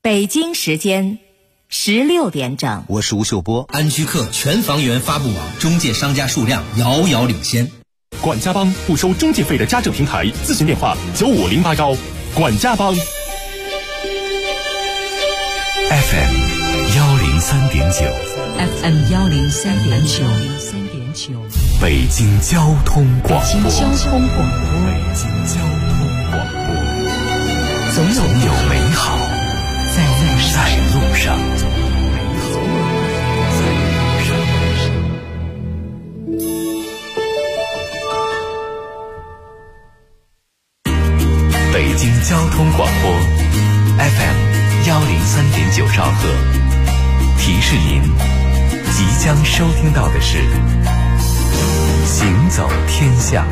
北京时间16点整。 我是吴秀波。 安居客全房源发布网中介商家数量遥遥领先。 管家帮不收中介费的家政平台，咨询电话95081。管家帮。 FM 103.9 FM 103.9 北京交通广播。 北京交通广播。 总有美好在路上。北京交通广播 FM 103.9兆赫，提示您即将收听到的是行走天下。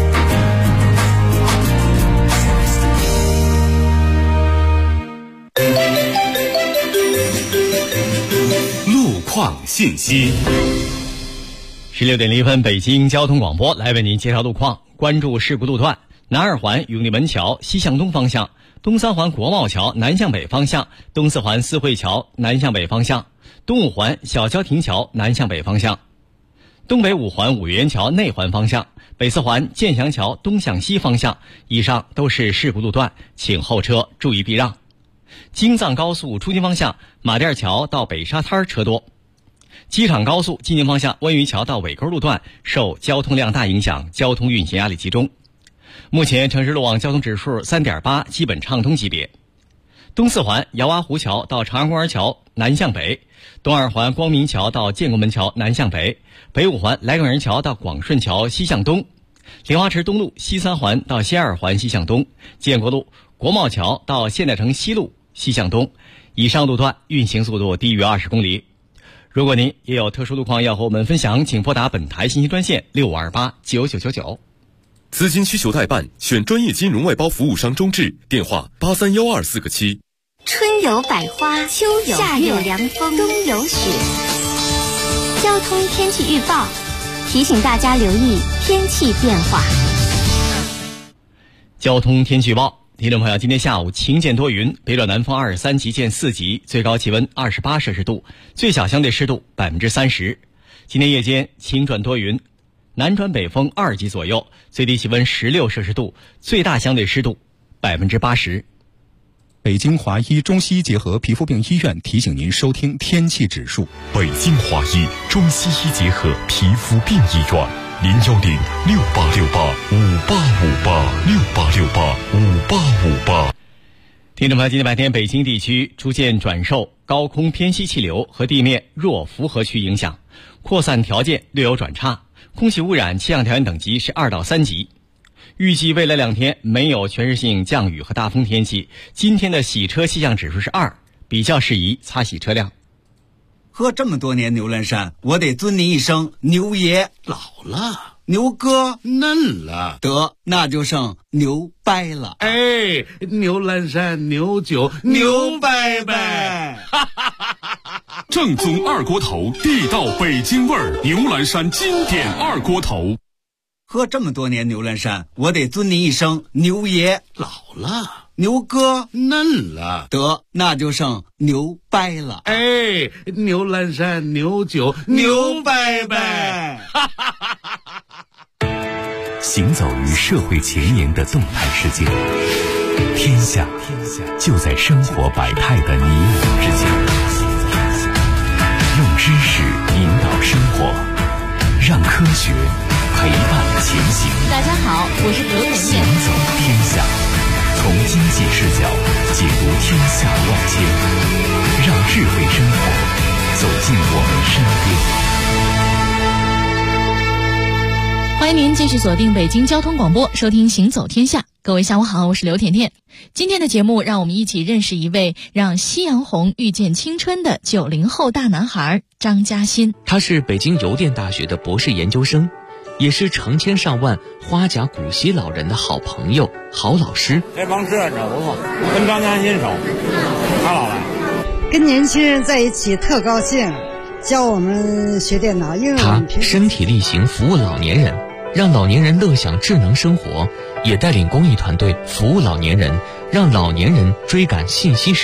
路况信息。 16点0分，北京交通广播来为您介绍路况。关注事故路段：南二环永利门桥西向东方向，东三环国贸桥南向北方向，东四环四惠桥南向北方向，东五环小郊亭桥南向北方向，东北五环五元桥内环方向，北四环建祥桥东向西方向。以上都是事故路段，请后车注意避让。京藏高速出京方向马甸桥到北沙滩车多。机场高速进京方向温榆桥到尾沟路段受交通量大影响，交通运行压力集中。目前城市路网交通指数 3.8， 基本畅通级别。东四环姚洼湖桥到长安公园桥南向北，东二环光明桥到建国门桥南向北，北五环来港人桥到广顺桥西向东，莲花池东路西三环到西二环西向东，建国路国贸桥到现代城西路西向东。以上路段运行速度低于20公里。如果您也有特殊路况要和我们分享，请拨打本台信息专线65289999。 资金需求代办，选专业金融外包服务商中智，电话831247个7。 春有百花，秋有夏有凉风，冬有雪。交通天气预报提醒大家留意天气变化。 交通天气预报，听众朋友，今天下午晴间多云，北转南风23级见4级，最高气温28摄氏度，最小相对湿度30%。今天夜间晴转多云，南转北风2级左右，最低气温16摄氏度，最大相对湿度80%。 北京华医中西医结合皮肤病医院提醒您收听天气指数。 北京华医中西医结合皮肤病医院，0106868585858，686858。 听众朋友，今天白天北京地区逐渐转受高空偏西气流和地面弱符合区影响，扩散条件略有转差，空气污染气象条件等级是2到3级。预计未来2天没有全市性降雨和大风天气。今天的洗车气象指数是2，比较适宜擦洗车辆。 喝这么多年牛栏山，我得尊您一声牛爷。 老了， 牛哥嫩了， 得那就剩牛掰了。 哎，牛栏山牛酒牛掰掰。 正宗二锅头，地道北京味儿，牛栏山经典二锅头。 喝这么多年牛栏山，我得尊您一声牛爷。 老了， 牛哥嫩了， 得那就剩牛掰了。 哎，牛栏山牛酒牛掰掰。 行走于社会前沿的动态世界，天下就在生活百态的你我之间。用知识引导生活，让科学陪伴前行。 大家好，我是刘甜甜。 行走天下，从经济视角解读天下万千，让智慧生活走进我们身边。 欢迎您继续锁定北京交通广播，收听行走天下。各位下午好，我是刘甜甜。今天的节目让我们一起认识一位让夕阳红遇见青春的90后大男孩张嘉欣。 他是北京邮电大学的博士研究生，也是成千上万花甲古稀老人的好朋友、好老师。 这帮志愿者不错，跟张嘉欣熟，他老来。 跟年轻人在一起特高兴，教我们学电脑，因为他身体力行服务老年人，让老年人乐享智能生活，也带领公益团队服务老年人，让老年人追赶信息时代。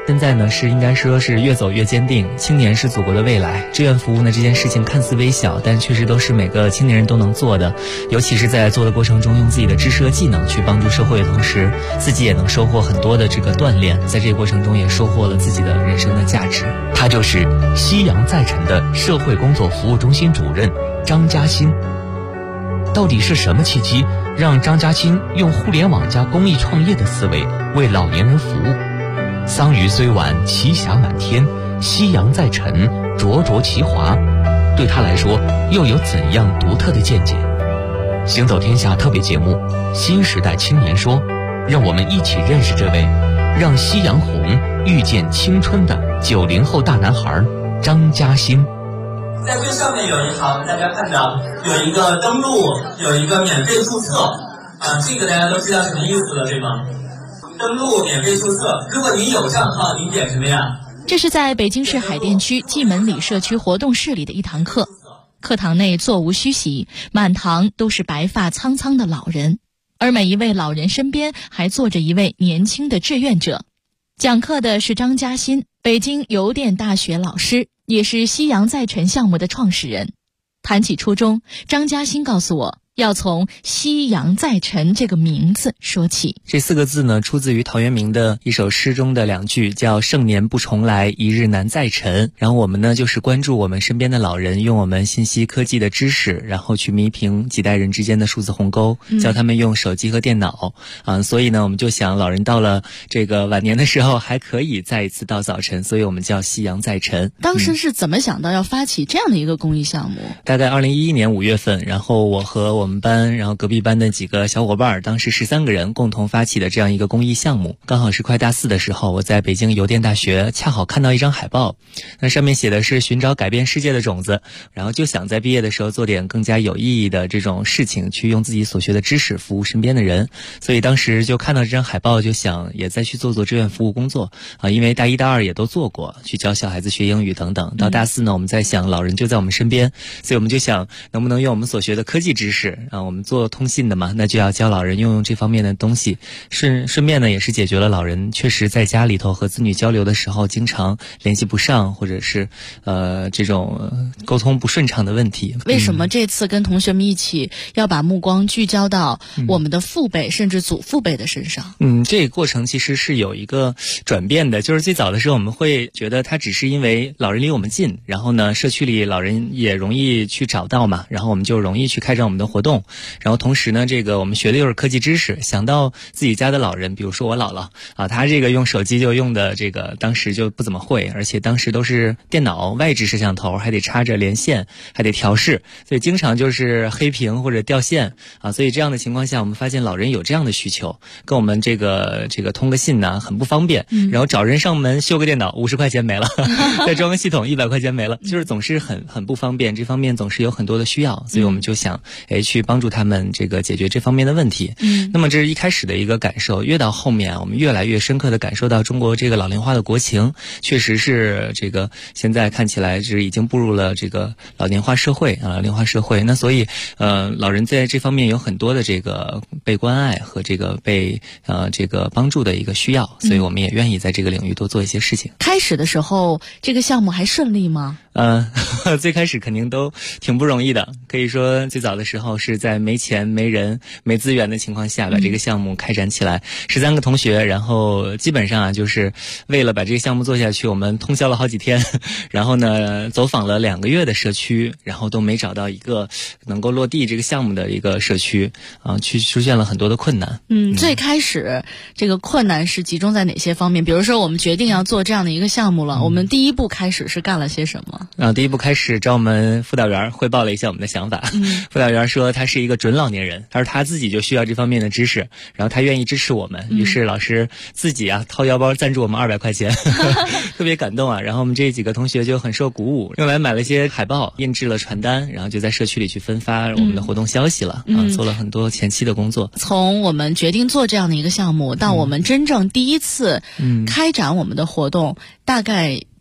现在呢应该说是越走越坚定，青年是祖国的未来。志愿服务呢这件事情看似微小，但确实都是每个青年人都能做的，尤其是在做的过程中，用自己的知识和技能去帮助社会的同时，自己也能收获很多的这个锻炼，在这个过程中也收获了自己的人生的价值。 他就是西洋在城的社会工作服务中心主任张嘉欣。到底是什么契机让张嘉欣用互联网加公益创业的思维为老年人服务？桑榆虽晚，奇霞满天，夕阳在晨，灼灼其华，对他来说又有怎样独特的见解？行走天下特别节目《新时代青年说》，让我们一起认识这位让夕阳红遇见青春的90后大男孩张嘉欣。 在最上面有一行，大家看到有一个登录，有一个免费注册这个大家都知道什么意思了，对吗？登录免费注册，如果您有账号，您点什么呀？ 这是在北京市海淀区蓟门里社区活动室里的一堂课，课堂内座无虚席，满堂都是白发苍苍的老人，而每一位老人身边还坐着一位年轻的志愿者。讲课的是张嘉欣，北京邮电大学老师，也是夕阳在晨项目的创始人。谈起初衷，张嘉欣告诉我，要从夕阳在晨这个名字说起。 这4个字呢，出自于陶渊明的一首诗中的2句，叫盛年不重来，一日难再晨。然后我们呢，就是关注我们身边的老人，用我们信息科技的知识，然后去弥平几代人之间的数字鸿沟，教他们用手机和电脑所以呢，我们就想老人到了这个晚年的时候，还可以再一次到早晨，所以我们叫夕阳在晨。 当时是怎么想到要发起这样的一个公益项目？ 大概2011年5月份，然后我和我们班，然后隔壁班的几个小伙伴，当时13个人共同发起的这样一个公益项目。刚好是快大4的时候，我在北京邮电大学恰好看到一张海报，那上面写的是寻找改变世界的种子，然后就想在毕业的时候做点更加有意义的这种事情，去用自己所学的知识服务身边的人。所以当时就看到这张海报，就想也再去做志愿服务工作因为大1大2也都做过，去教小孩子学英语等等。到大4呢，我们在想老人就在我们身边，所以我们就想能不能用我们所学的科技知识我们做通信的嘛，那就要教老人用这方面的东西，顺便呢也是解决了老人确实在家里头和子女交流的时候经常联系不上，或者是这种沟通不顺畅的问题。 为什么这次跟同学们一起要把目光聚焦到我们的父辈甚至祖父辈的身上？ 这个过程其实是有一个转变的，就是最早的时候我们会觉得它只是因为老人离我们近，然后呢社区里老人也容易去找到嘛，然后我们就容易去开展我们的活动，然后同时呢这个我们学的又是科技知识，想到自己家的老人，比如说我姥姥她这个用手机就用的这个当时就不怎么会，而且当时都是电脑外置摄像头，还得插着连线，还得调试，所以经常就是黑屏或者掉线所以这样的情况下，我们发现老人有这样的需求，跟我们这个通个信呢很不方便，然后找人上门修个电脑50块钱没了再装个系统100块钱没了，就是总是很不方便，这方面总是有很多的需要，所以我们就想去帮助他们这个解决这方面的问题。那么这是一开始的一个感受，越到后面我们越来越深刻的感受到中国这个老龄化的国情，确实是这个现在看起来是已经步入了这个老龄化社会老龄化社会。那所以老人在这方面有很多的这个被关爱和这个被这个帮助的一个需要，所以我们也愿意在这个领域多做一些事情。 开始的时候这个项目还顺利吗？ 最开始肯定都挺不容易的，可以说最早的时候是在没钱没人没资源的情况下把这个项目开展起来，13个同学，然后基本上就是为了把这个项目做下去，我们通宵了好几天，然后呢走访了2个月的社区，然后都没找到一个能够落地这个项目的一个社区去出现了很多的困难。 最开始这个困难是集中在哪些方面？比如说我们决定要做这样的一个项目了，我们第一步开始是干了些什么？ 第一步开始找我们辅导员汇报了一下我们的想法。辅导员说他是一个准老年人，他说他自己就需要这方面的知识，然后他愿意支持我们，于是老师自己掏腰包赞助我们200块钱特别感动然后我们这几个同学就很受鼓舞，用来买了一些海报，印制了传单，然后就在社区里去分发我们的活动消息了做了很多前期的工作。 从我们决定做这样的一个项目到我们真正第一次开展我们的活动大概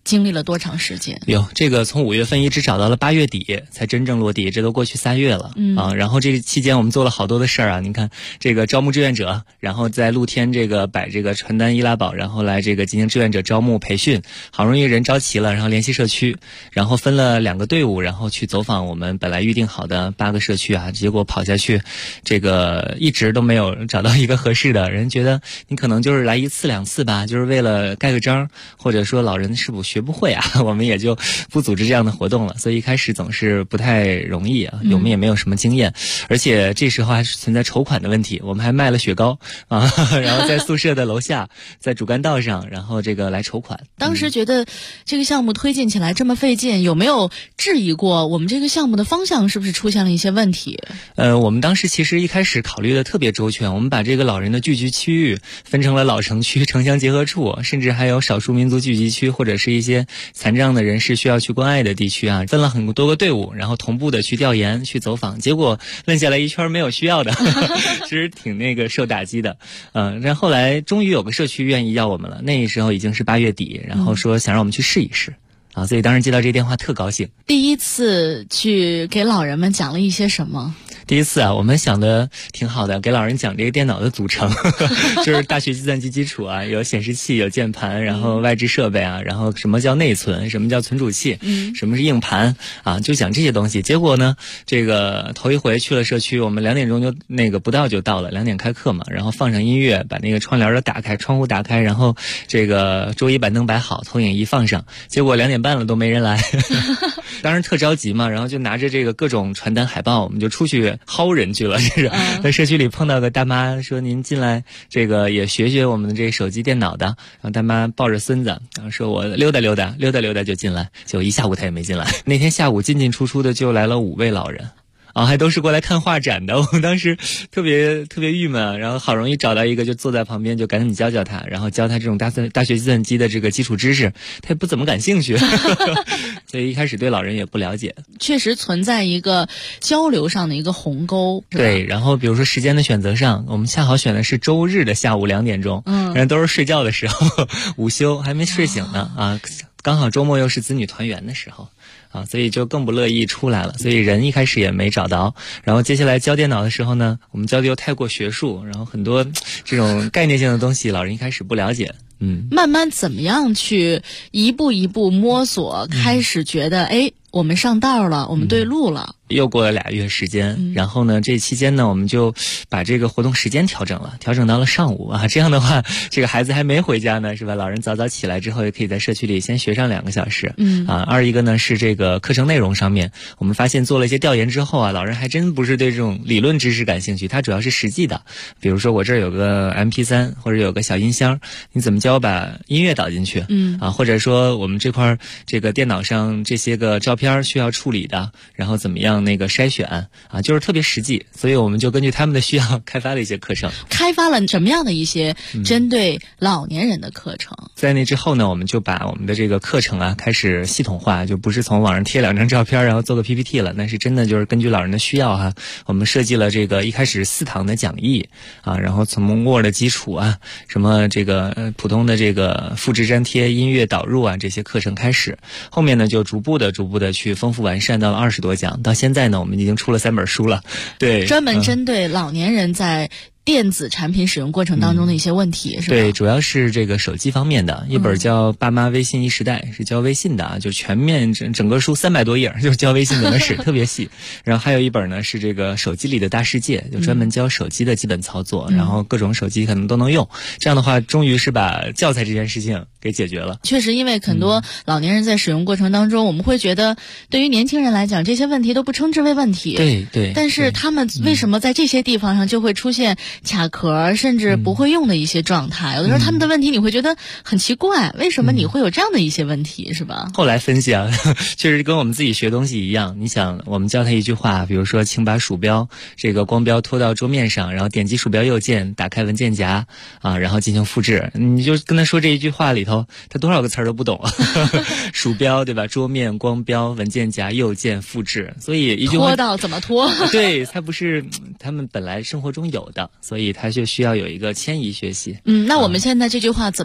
经历了多长时间？ 有这个从5月份一直找到了8月底才真正落地，这都过去3月了然后这期间我们做了好多的事儿啊，您看这个招募志愿者，然后在露天这个摆这个传单易拉宝，然后来这个进行志愿者招募培训，好容易人招齐了，然后联系社区，然后分了2个队伍，然后去走访我们本来预定好的8个社区啊，结果跑下去这个一直都没有找到一个合适的人，觉得你可能就是来1次2次吧，就是为了盖个章，或者说老人是否学不会啊，我们也就不组织这样的活动了。所以一开始总是不太容易啊，我们也没有什么经验，而且这时候还是存在筹款的问题，我们还卖了雪糕啊，然后在宿舍的楼下，在主干道上，然后这个来筹款。 当时觉得这个项目推进起来这么费劲，有没有质疑过我们这个项目的方向是不是出现了一些问题？ 我们当时其实一开始考虑的特别周全，我们把这个老人的聚集区域分成了老城区、城乡结合处，甚至还有少数民族聚集区，或者是一些残障的人士需要去关爱的地区啊，分了很多个队伍，然后同步的去调研、去走访，结果问下来一圈没有需要的，其实挺那个受打击的。然后后来终于有个社区愿意要我们了，那时候已经是8月底，然后说想让我们去试一试。所以当时接到这电话特高兴。 第一次去给老人们讲了一些什么？ 第一次啊，我们想的挺好的，给老人讲这个电脑的组成，就是大学计算机基础啊，有显示器，有键盘，然后外置设备啊，然后什么叫内存，什么叫存储器，什么是硬盘啊，就讲这些东西。结果呢，这个头一回去了社区，我们2点钟就那个不到就到了，2点开课嘛，然后放上音乐，把那个窗帘都打开，窗户打开，然后这个桌椅板凳摆好，投影仪放上，结果2点半了都没人来，当时特着急嘛，然后就拿着这个各种传单海报，我们就出去薅人去了。这是在社区里碰到个大妈，说您进来这个也学学我们的这手机电脑的，然后大妈抱着孙子，然后说我溜达溜达就进来，结果一下午他也没进来。那天下午进进出出的就来了5位老人。还都是过来看画展的，我们当时特别郁闷，然后好容易找到一个就坐在旁边，就赶紧教教他，然后教他这种大学计算机的这个基础知识，他也不怎么感兴趣所以一开始对老人也不了解。 确实存在一个交流上的一个鸿沟。 对，然后比如说时间的选择上，我们恰好选的是周日的下午2点钟，人都是睡觉的时候，午休还没睡醒呢刚好周末又是子女团圆的时候所以就更不乐意出来了，所以人一开始也没找到。然后接下来教电脑的时候呢，我们教的又太过学术，然后很多这种概念性的东西老人一开始不了解。 慢慢怎么样去一步一步摸索，开始觉得我们上道了，我们对路了。 又过了2月时间，然后呢，这期间呢，我们就把这个活动时间调整到了上午这样的话，这个孩子还没回家呢，是吧？老人早早起来之后，也可以在社区里先学上2个小时。二一个呢是这个课程内容上面，我们发现做了一些调研之后老人还真不是对这种理论知识感兴趣，他主要是实际的。比如说我这儿有个 MP3 或者有个小音箱，你怎么教我把音乐导进去？或者说我们这块这个电脑上这些个照片需要处理的，然后怎么样那个筛选就是特别实际，所以我们就根据他们的需要开发了一些课程。 开发了什么样的一些针对老年人的课程？ 在那之后呢，我们就把我们的这个课程开始系统化，就不是从网上贴2张照片然后做个 PPT 了，那是真的就是根据老人的需要我们设计了这个一开始4堂的讲义然后从 Word 的基础什么这个普通的这个复制粘贴、音乐导入这些课程开始，后面呢就逐步的去丰富完善到了20多讲，到现在呢我们已经出了3本书了。对， 专门针对老年人在电子产品使用过程当中的一些问题，是吧？ 对，主要是这个手机方面的，一本叫《爸妈微信一时代》，是教微信的就全面整个书300多页，就是教微信怎么使，特别细。然后还有一本呢是这个手机里的大世界，就专门教手机的基本操作，然后各种手机可能都能用。这样的话，终于是把教材这件事情给解决了。 确实，因为很多老年人在使用过程当中，我们会觉得对于年轻人来讲，这些问题都不称之为问题。 对。 但是他们为什么在这些地方上就会出现卡壳甚至不会用的一些状态？有的时候他们的问题你会觉得很奇怪，为什么你会有这样的一些问题，是吧？ 后来分析确实跟我们自己学东西一样。你想，我们教他一句话，比如说请把鼠标这个光标拖到桌面上，然后点击鼠标右键，打开文件夹然后进行复制。你就跟他说这一句话里头，他多少个词儿都不懂鼠标对吧？桌面、光标、文件夹、右键、复制，所以一句话拖到怎么拖对，它不是他们本来生活中有的，所以他就需要有一个迁移学习。 那我们现在这句话怎么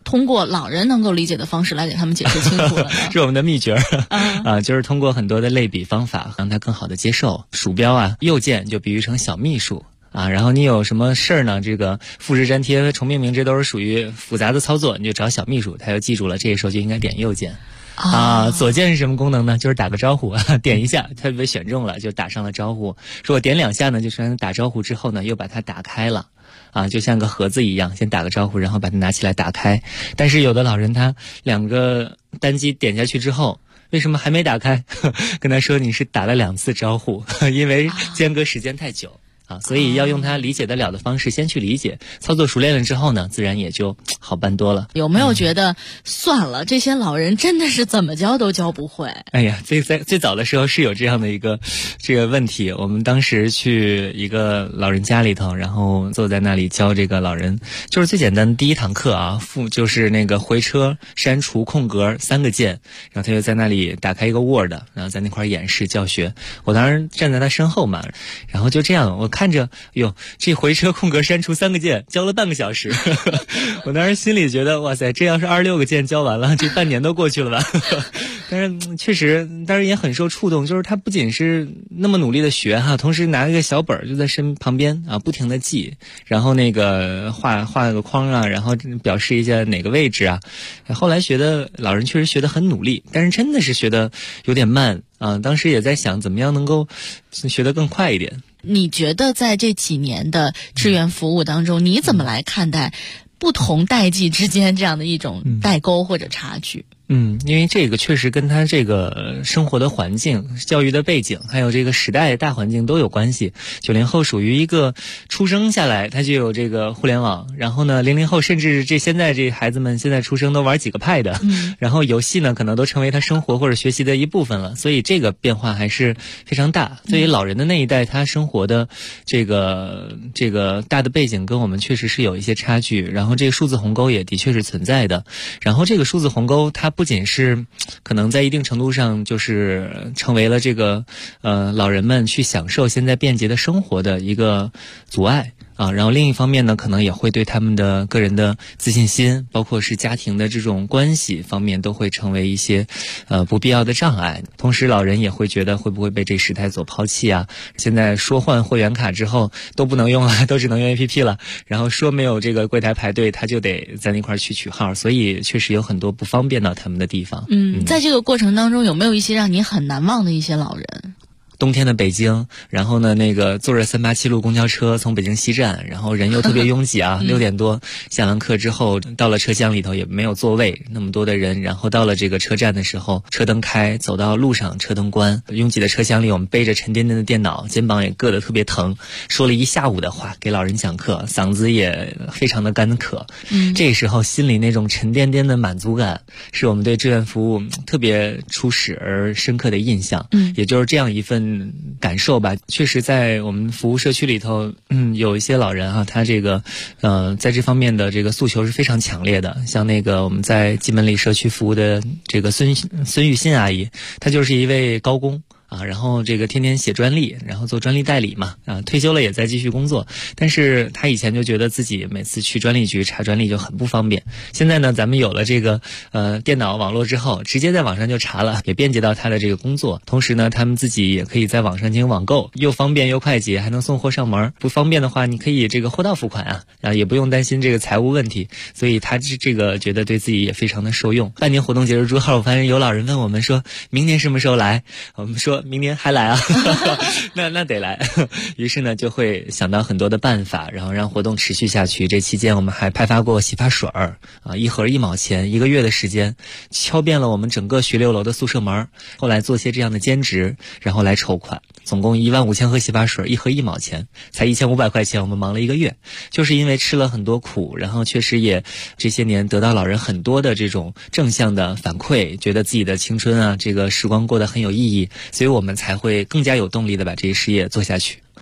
通过老人能够理解的方式来给他们解释清楚了呢？ 是我们的秘诀就是通过很多的类比方法让他更好的接受。鼠标啊，右键就比喻成小秘书然后你有什么事儿呢？这个复制粘贴、重命名，这都是属于复杂的操作，你就找小秘书，他就记住了，这个时候就应该点右键。左键是什么功能呢？就是打个招呼，点一下他被选中了，就打上了招呼。如果点2下呢，就是打招呼之后呢，又把它打开了。就像个盒子一样，先打个招呼，然后把它拿起来打开。但是有的老人他2个单击点下去之后，为什么还没打开？跟他说你是打了2次招呼，因为间隔时间太久。所以要用他理解得了的方式先去理解，操作熟练了之后呢，自然也就好办多了。 有没有觉得算了，这些老人真的是怎么教都教不会？ 哎呀，最早的时候是有这样的一个这个问题。我们当时去一个老人家里头，然后坐在那里教这个老人，就是最简单的第一堂课就是那个回车、删除、空格3个键，然后他就在那里打开一个 Word， 然后在那块演示教学。我当时站在他身后嘛，然后就这样我看着，这回车、空格、删除3个键教了半个小时。我当时心里觉得，哇塞，这要是26个键教完了，这半年都过去了吧。但是确实，当然也很受触动，就是他不仅是那么努力的学同时拿一个小本就在旁边不停的记，然后那个画个框然后表示一下哪个位置后来学的老人确实学得很努力，但是真的是学得有点慢当时也在想怎么样能够学得更快一点。 你觉得在这几年的志愿服务当中，你怎么来看待不同代际之间这样的一种代沟或者差距？ 因为这个确实跟他这个生活的环境、教育的背景，还有这个时代大环境都有关系。90后属于一个出生下来他就有这个互联网，然后呢00后甚至现在这孩子们现在出生都玩几个派的，然后游戏呢可能都成为他生活或者学习的一部分了，所以这个变化还是非常大。对于老人的那一代，他生活的这个大的背景跟我们确实是有一些差距，然后这个数字鸿沟也的确是存在的。然后这个数字鸿沟它不仅是可能在一定程度上就是成为了这个老人们去享受现在便捷的生活的一个阻碍然后另一方面呢，可能也会对他们的个人的自信心，包括是家庭的这种关系方面，都会成为一些不必要的障碍。同时老人也会觉得会不会被这时代所抛弃现在说换会员卡之后都不能用了，都只能用 APP 了，然后说没有这个柜台排队，他就得在那块去取号，所以确实有很多不方便到他们的地方。 在这个过程当中有没有一些让你很难忘的一些老人？ 冬天的北京，然后呢那个坐着387路公交车从北京西站，然后人又特别拥挤6点多下完课之后到了车厢里头也没有座位，那么多的人，然后到了这个车站的时候，车灯开，走到路上车灯关，拥挤的车厢里我们背着沉甸甸的电脑，肩膀也硌得特别疼，说了一下午的话给老人讲课，嗓子也非常的干渴。这时候心里那种沉甸甸的满足感是我们对志愿服务特别初始而深刻的印象。也就是这样一份感受吧。确实在我们服务社区里头有一些老人他这个在这方面的这个诉求是非常强烈的。像那个我们在蓟门里社区服务的这个孙玉新阿姨，她就是一位高工然后这个天天写专利，然后做专利代理嘛退休了也在继续工作，但是他以前就觉得自己每次去专利局查专利就很不方便。现在呢咱们有了这个电脑网络之后，直接在网上就查了，也便捷到他的这个工作。同时呢他们自己也可以在网上进行网购，又方便又快捷，还能送货上门。不方便的话你可以这个货到付款也不用担心这个财务问题，所以他这个觉得对自己也非常的受用。半年活动截止之后，我发现有老人问我们说明年什么时候来，我们说明年还来那得来。于是呢就会想到很多的办法，然后让活动持续下去。这期间我们还派发过洗发水一盒1毛钱，1个月的时间敲遍了我们整个徐6楼的宿舍门。后来做些这样的兼职，然后来筹款，总共15000盒洗发水，1盒1毛钱，才1500块钱，我们忙了1个月。就是因为吃了很多苦，然后确实也这些年得到老人很多的这种正向的反馈，觉得自己的青春这个时光过得很有意义，所以我们才会更加有动力的把这一事业做下去。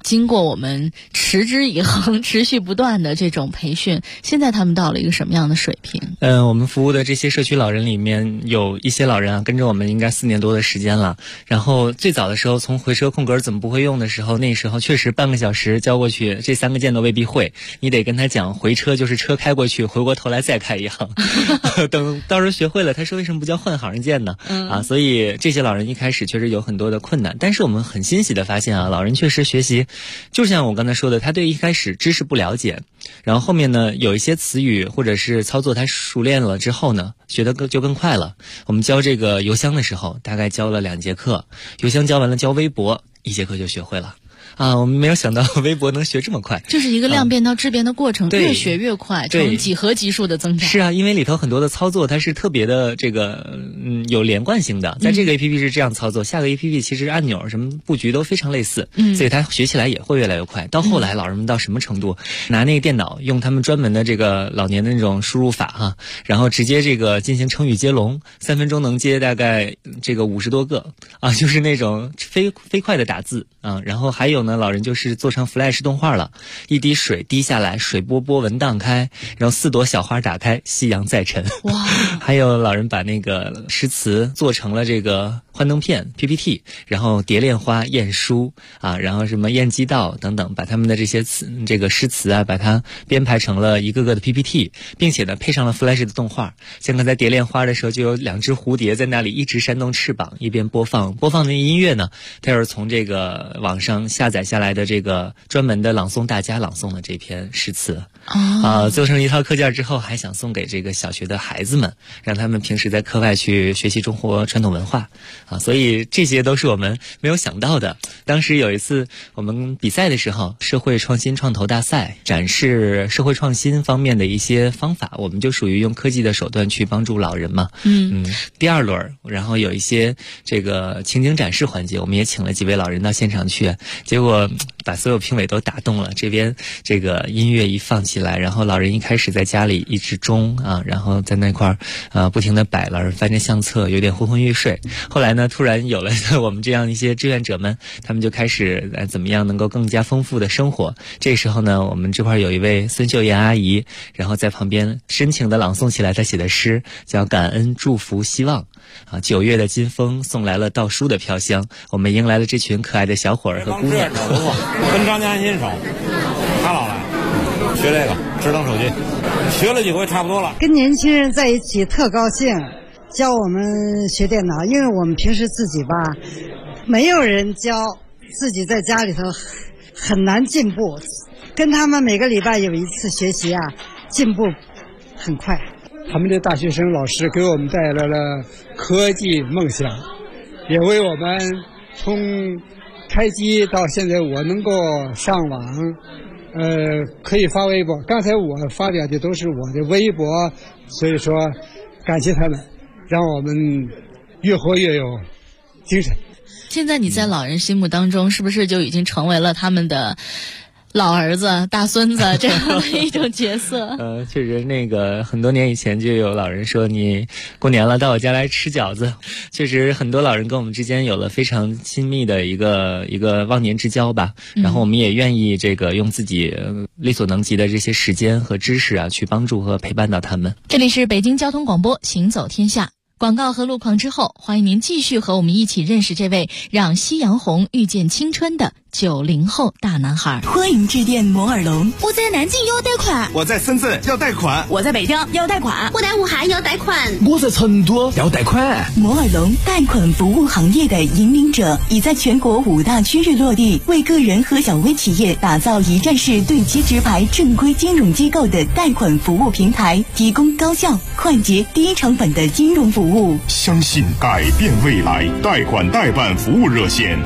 经过我们持之以恒、持续不断的这种培训，现在他们到了一个什么样的水平？ 我们服务的这些社区老人里面有一些老人啊，跟着我们应该4年多的时间了。然后最早的时候，从回车空格怎么不会用的时候，那时候确实半个小时教过去，这3个键都未必会。你得跟他讲，回车就是车开过去，回过头来再开一行。等到时候学会了，他说为什么不叫换行键呢？所以这些老人一开始确实有很多的困难，但是我们很欣喜的发现啊，老人确实学习，就像我刚才说的，他对一开始知识不了解，然后后面呢有一些词语或者是操作他熟练了之后呢，学得就更快了。我们教这个邮箱的时候，大概教了2节课，邮箱教完了，教微博1节课就学会了。我们没有想到微博能学这么快， 这是一个量变到质变的过程，越学越快，呈几何级数的增长。 是啊，因为里头很多的操作它是特别的这个有连贯性的，在这个 APP 是这样操作，下个 APP 其实按钮什么布局都非常类似，所以它学起来也会越来越快。到后来老人们到什么程度，拿那个电脑用他们专门的这个老年的那种输入法然后直接这个进行成语接龙，3分钟能接大概这个50多个就是那种飞快的打字然后还有呢，老人就是做成 Flash 动画了，一滴水滴下来，水波波纹荡开，然后4朵小花打开，夕阳再沉。哇！还有老人把那个诗词做成了这个幻灯片 PPT， 然后蝶恋花、晏殊然后什么晏几道等等，把他们的这些这个诗词把它编排成了一个个的 PPT， 并且呢配上了 Flash 的动画。像刚才蝶恋花的时候，就有2只蝴蝶在那里一直扇动翅膀，一边播放的音乐呢，它是从这个网上下载下来的这个专门的朗诵大家朗诵的这篇诗词做成一套课件之后，还想送给这个小学的孩子们，让他们平时在课外去学习中国传统文化所以这些都是我们没有想到的。当时有一次我们比赛的时候，社会创新创投大赛，展示社会创新方面的一些方法，我们就属于用科技的手段去帮助老人嘛。第2轮，然后有一些这个情景展示环节，我们也请了几位老人到现场去，结果把所有评委都打动了。这边这个音乐一放起来，然后老人一开始在家里一直钟然后在那块不停地摆，老人翻着相册，有点昏昏欲睡。后来呢，突然有了我们这样一些志愿者们，他们就开始怎么样能够更加丰富的生活。这时候呢，我们这块有一位孙秀妍阿姨，然后在旁边深情地朗诵起来她写的诗，叫感恩、祝福、希望9月的金风送来了稻书的飘香，我们迎来了这群可爱的小伙儿和姑娘。 跟张家欣手，他老来学这个智能手机，学了几回差不多了。 跟年轻人在一起特高兴，教我们学电脑，因为我们平时自己没有人教，自己在家里头很难进步，跟他们每个礼拜有1次学习进步很快。 他们的大学生老师给我们带来了科技梦想，也为我们从开机到现在我能够上网，可以发微博。刚才我发表的都是我的微博，所以说感谢他们，让我们越活越有精神。 现在你在老人心目当中，是不是就已经成为了他们的老儿子、大孙子这样的一种角色？ 确实，那个很多年以前就有老人说，你过年了到我家来吃饺子。确实，很多老人跟我们之间有了非常亲密的一个忘年之交吧。然后我们也愿意这个用自己力所能及的这些时间和知识去帮助和陪伴到他们。 这里是北京交通广播，行走天下。广告和路况之后，欢迎您继续和我们一起认识这位让夕阳红遇见青春的90后大男孩。 欢迎致电摩尔龙。 我在南京要贷款， 我在深圳要贷款， 我在北京要贷款， 我在武汉要贷款， 我在成都要贷款。 摩尔龙贷款服务行业的引领者，已在全国5大区域落地，为个人和小微企业打造一站式对接直排正规金融机构的贷款服务平台，提供高效、快捷、低成本的金融服务。 相信改变未来，贷款代办服务热线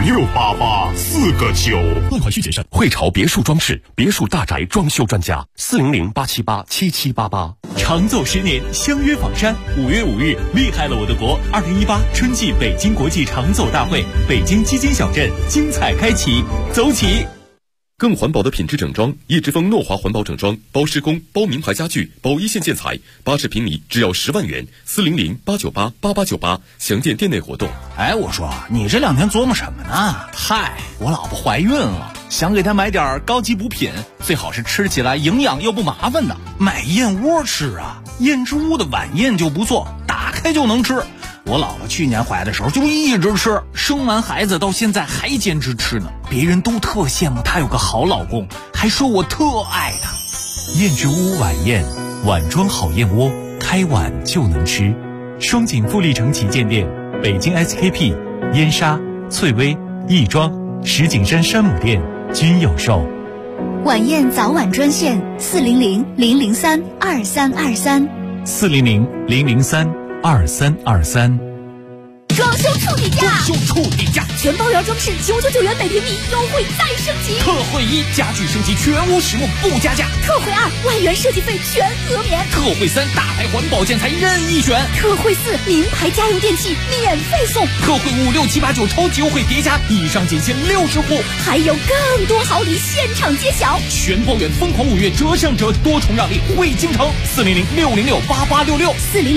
5688-4个9。 贷款需谨慎。汇潮别墅装饰，别墅大宅装修专家，400-878-7788。 长走10年，相约房山。5月5日，厉害了我的国2018春季北京国际长走大会，北京基金小镇精彩开启，走起！ 更环保的品质整装，叶之峰诺华环保整装，包施工、包名牌家具、包一线建材，80平米只要10万元，400-898-8898，详见店内活动。 哎，我说你这2天琢磨什么呢？嗨，我老婆怀孕了，想给她买点高级补品，最好是吃起来营养又不麻烦的。买燕窝吃啊，燕之屋的晚宴就不错，打开就能吃。我老婆去年怀的时候就一直吃，生完孩子到现在还坚持吃呢。别人都特羡慕她有个好老公，还说我特爱她。 燕之屋晚宴，碗装好燕窝，开碗就能吃。双井富力城旗舰店、北京 SKP、燕莎、翠微、亦庄、石景山山姆店均有售。 晚宴早晚专线400-003-2323。 400-003-2323。 装修触底价， 装修触底价， 全包圆装饰999元每平米，优惠再升级。 特惠1，家具升级全屋实木不加价。 特惠2，外援设计费全额免。 特惠3，大牌环保建材任意选。 特惠4，名牌家用电器免费送。 特惠5、6、7、8、9超级优惠叠加，以上仅限60户， 还有更多好礼现场揭晓。 全包圆疯狂5月折上折，多重让利惠京城。400-606-8866，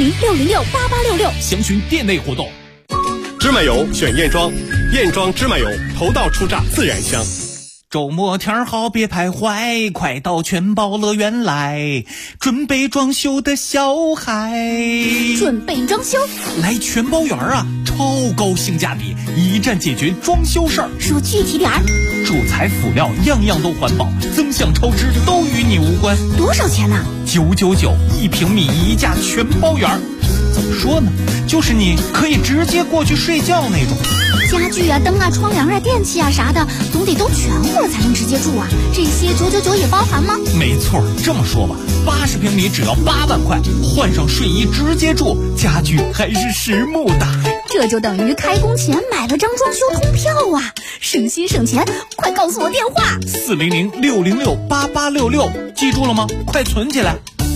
详询店内活动。 芝麻油选燕庄，燕庄芝麻油头道出榨自然香。 周末天好别徘徊，快到全包乐园来，准备装修的小孩。 准备装修来全包园啊，超高性价比，一站解决装修事儿。 说具体点儿， 主材辅料样样都环保，增项超支都与你无关。 多少钱呢 ？999，1平米1价全包园。怎么说呢，就是你可以直接过去睡觉那种。 家具啊、灯啊、窗帘啊、电器啊啥的，总得都全乎了才能直接住啊。这些999也包含吗？ 没错，这么说吧，80平米只要8万块，换上睡衣直接住，家具还是实木的。 这就等于开工前买了张装修通票啊，省心省钱。快告诉我电话 ：400-606-8866，记住了吗？快存起来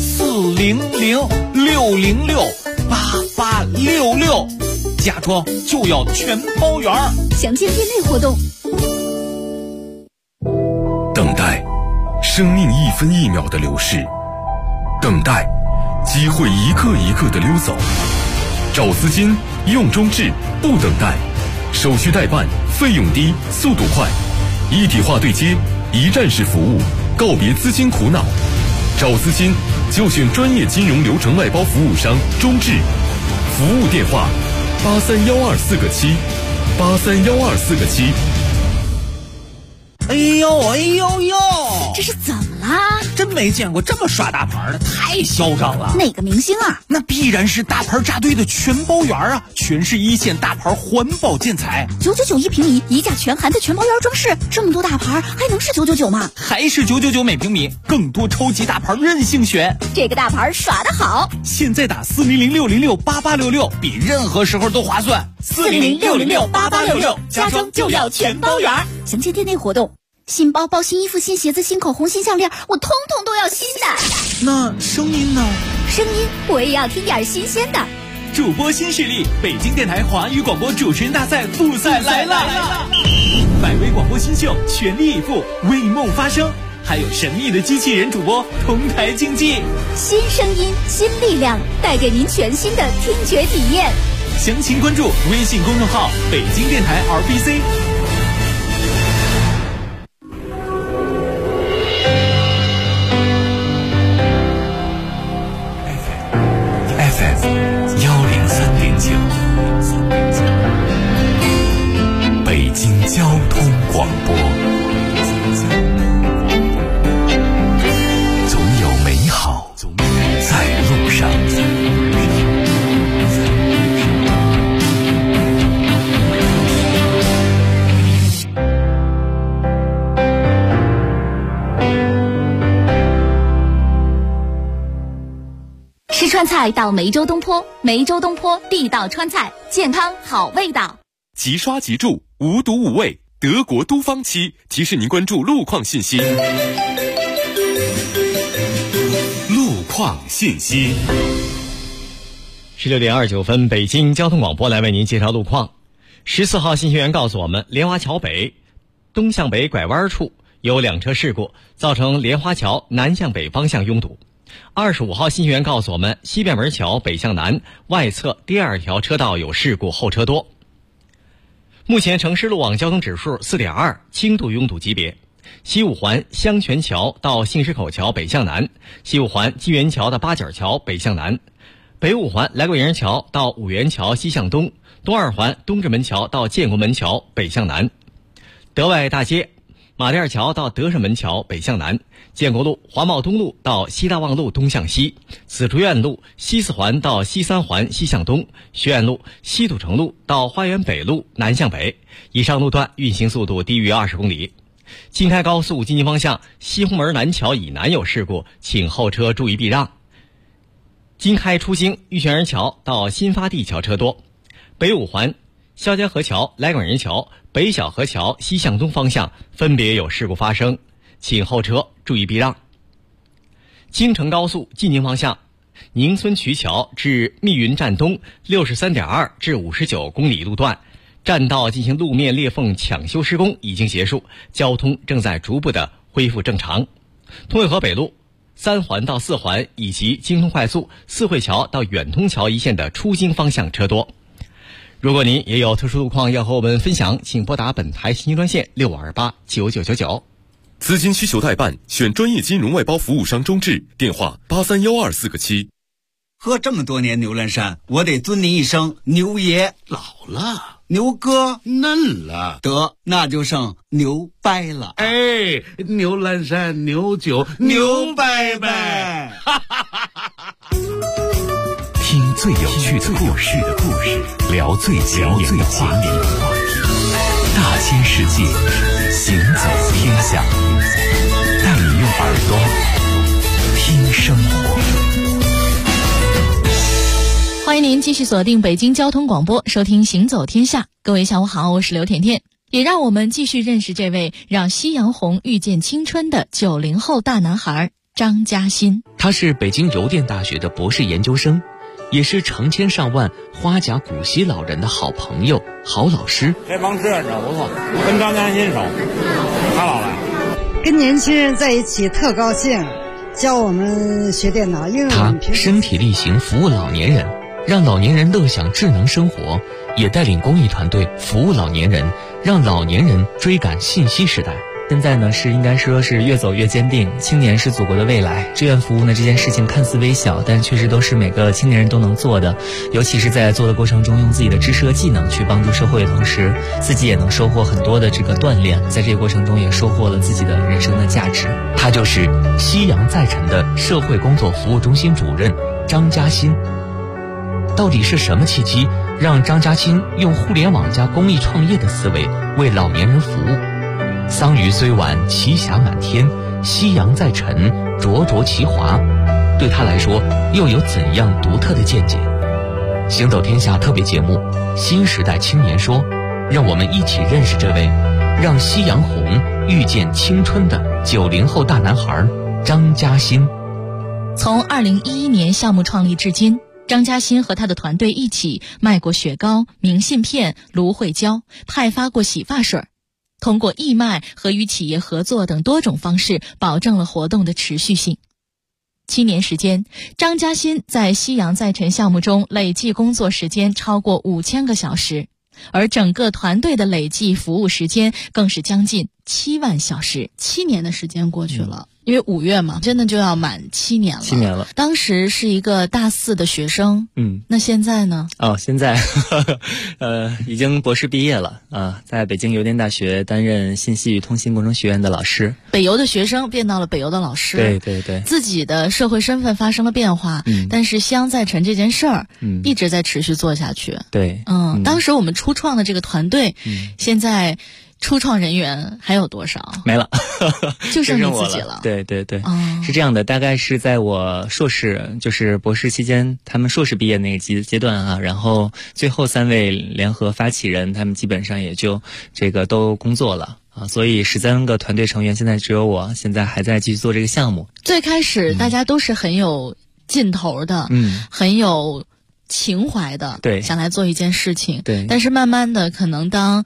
，400-606-8866，家装就要全包圆。 详见店内活动。 等待，生命1分1秒的流逝；等待，机会一个一个的溜走。找资金，用中置，不等待，手续代办，费用低，速度快，一体化对接，一站式服务，告别资金苦恼。找资金就选专业金融流程外包服务商中置，服务电话831247，831247。 哎呦哎呦呦， 这是怎么啦？ 真没见过这么耍大牌的，太嚣张了。 哪个明星啊？ 那必然是大牌扎堆的全包圆啊，全是1线大牌环保建材。 999，1平米1价全含的全包圆装饰，这么多大牌还能是999吗？ 还是999每平米，更多超级大牌任性选。 这个大牌耍得好， 现在打400-606-8866，比任何时候都划算。 400-606-8866，家装就要全包圆。详见店内活动。新包包、新衣服、新鞋子、新口红、新项链，我通通都要新的。 那声音呢？ 声音我也要听点新鲜的。 主播新势力，北京电台华语广播主持人大赛复赛来了！百位广播新秀全力以赴，为梦发声，还有神秘的机器人主播同台竞技。 新声音，新力量，带给您全新的听觉体验。 详情关注微信公众号北京电台 RBC。 北京交通广播，总有美好在路上。 吃川菜到梅州东坡，梅州东坡地道川菜，健康好味道。 即刷即住，无毒无味，德国都方漆提示您关注路况信息。路况信息。 16点29分，北京交通广播来为您介绍路况。14号信息员告诉我们，莲花桥北东向北拐弯处有2车事故，造成莲花桥南向北方向拥堵。25号信息员告诉我们，西便门桥北向南外侧第2条车道有事故，后车多。目前城市路网交通指数 4.2， 轻度拥堵级别。西五环香泉桥到信石口桥北向南，西五环金源桥到八角桥北向南，北五环来桂营桥到五元桥西向东，东二环东直门桥到建国门桥北向南，德外大街马甸桥到德胜门桥北向南，建国路华贸东路到西大望路东向西，紫竹院路西四环到西三环西向东，学院路西土城路到花园北路南向北，以上路段运行速度低于20公里。京开高速进京方向西红门南桥以南有事故，请后车注意避让。京开出京玉泉人桥到新发地桥车多，北五环肖家河桥来广人桥北小河桥西向东方向分别有事故发生，请后车注意避让。京承高速进京方向宁村渠桥至密云站东 63.2 至59公里路段，站道进行路面裂缝抢修施工已经结束，交通正在逐步的恢复正常。通惠河北路3环到4环以及京通快速四惠桥到远通桥一线的出京方向车多。如果您也有特殊路况要和我们分享，请拨打本台信息专线65289999。 资金需求代办，选专业金融外包服务商中智，电话831247个7。 喝这么多年牛栏山，我得尊您一声牛爷。 老了， 牛哥嫩了， 得那就剩牛掰了。 哎，牛栏山牛酒牛掰掰。 听最有趣的故事，聊最前沿的话题，大千世界，行走天下，带你用耳朵听生活。 欢迎您继续锁定北京交通广播，收听行走天下。各位下午好，我是刘甜甜。也让我们继续认识这位让夕阳红遇见青春的90后大男孩张嘉欣。 他是北京邮电大学的博士研究生，也是成千上万花甲古稀老人的好朋友、好老师。 这帮志愿者不错，跟张嘉欣熟，他老来。 跟年轻人在一起特高兴，教我们学电脑，因为我们他身体力行服务老年人，让老年人乐享智能生活，也带领公益团队服务老年人，让老年人追赶信息时代。 现在呢应该说是越走越坚定，青年是祖国的未来。志愿服务呢这件事情看似微小，但确实都是每个青年人都能做的，尤其是在做的过程中，用自己的知识和技能去帮助社会的同时，自己也能收获很多的这个锻炼，在这个过程中也收获了自己的人生的价值。 他就是夕阳在晨的社会工作服务中心主任张嘉欣。到底是什么契机让张嘉欣用互联网加公益创业的思维为老年人服务？桑榆虽晚，奇霞满天，夕阳在晨，灼灼其华。对他来说，又有怎样独特的见解？行走天下特别节目《新时代青年说》，让我们一起认识这位让夕阳红遇见青春的90后大男孩张嘉欣。 从2011年项目创立至今，张嘉欣和他的团队一起卖过雪糕、明信片、芦荟胶，派发过洗发水，通过义卖和与企业合作等多种方式，保证了活动的持续性。7年时间，张嘉欣在夕阳在晨项目中累计工作时间超过5000个小时，而整个团队的累计服务时间更是将近7万小时。 7年的时间过去了，因为5月嘛，真的就要满7年了。 7年了。 当时是一个大4的学生，那现在呢？ 现在已经博士毕业了啊，在北京邮电大学担任信息与通信工程学院的老师。 北邮的学生变到了北邮的老师， 对对对， 自己的社会身份发生了变化，但是夕阳在晨这件事儿，一直在持续做下去。 对， 当时我们初创的这个团队，现在初创人员还有多少？ 没了， 就剩你自己了。 对对对，是这样的，大概是在我硕士，就是博士期间，他们硕士毕业那个阶段啊，然后最后3位联合发起人，他们基本上也就这个都工作了啊，所以13个团队成员，现在只有我，现在还在继续做这个项目。 最开始大家都是很有劲头的，很有情怀的， 对， 想来做一件事情， 对， 但是慢慢的，可能当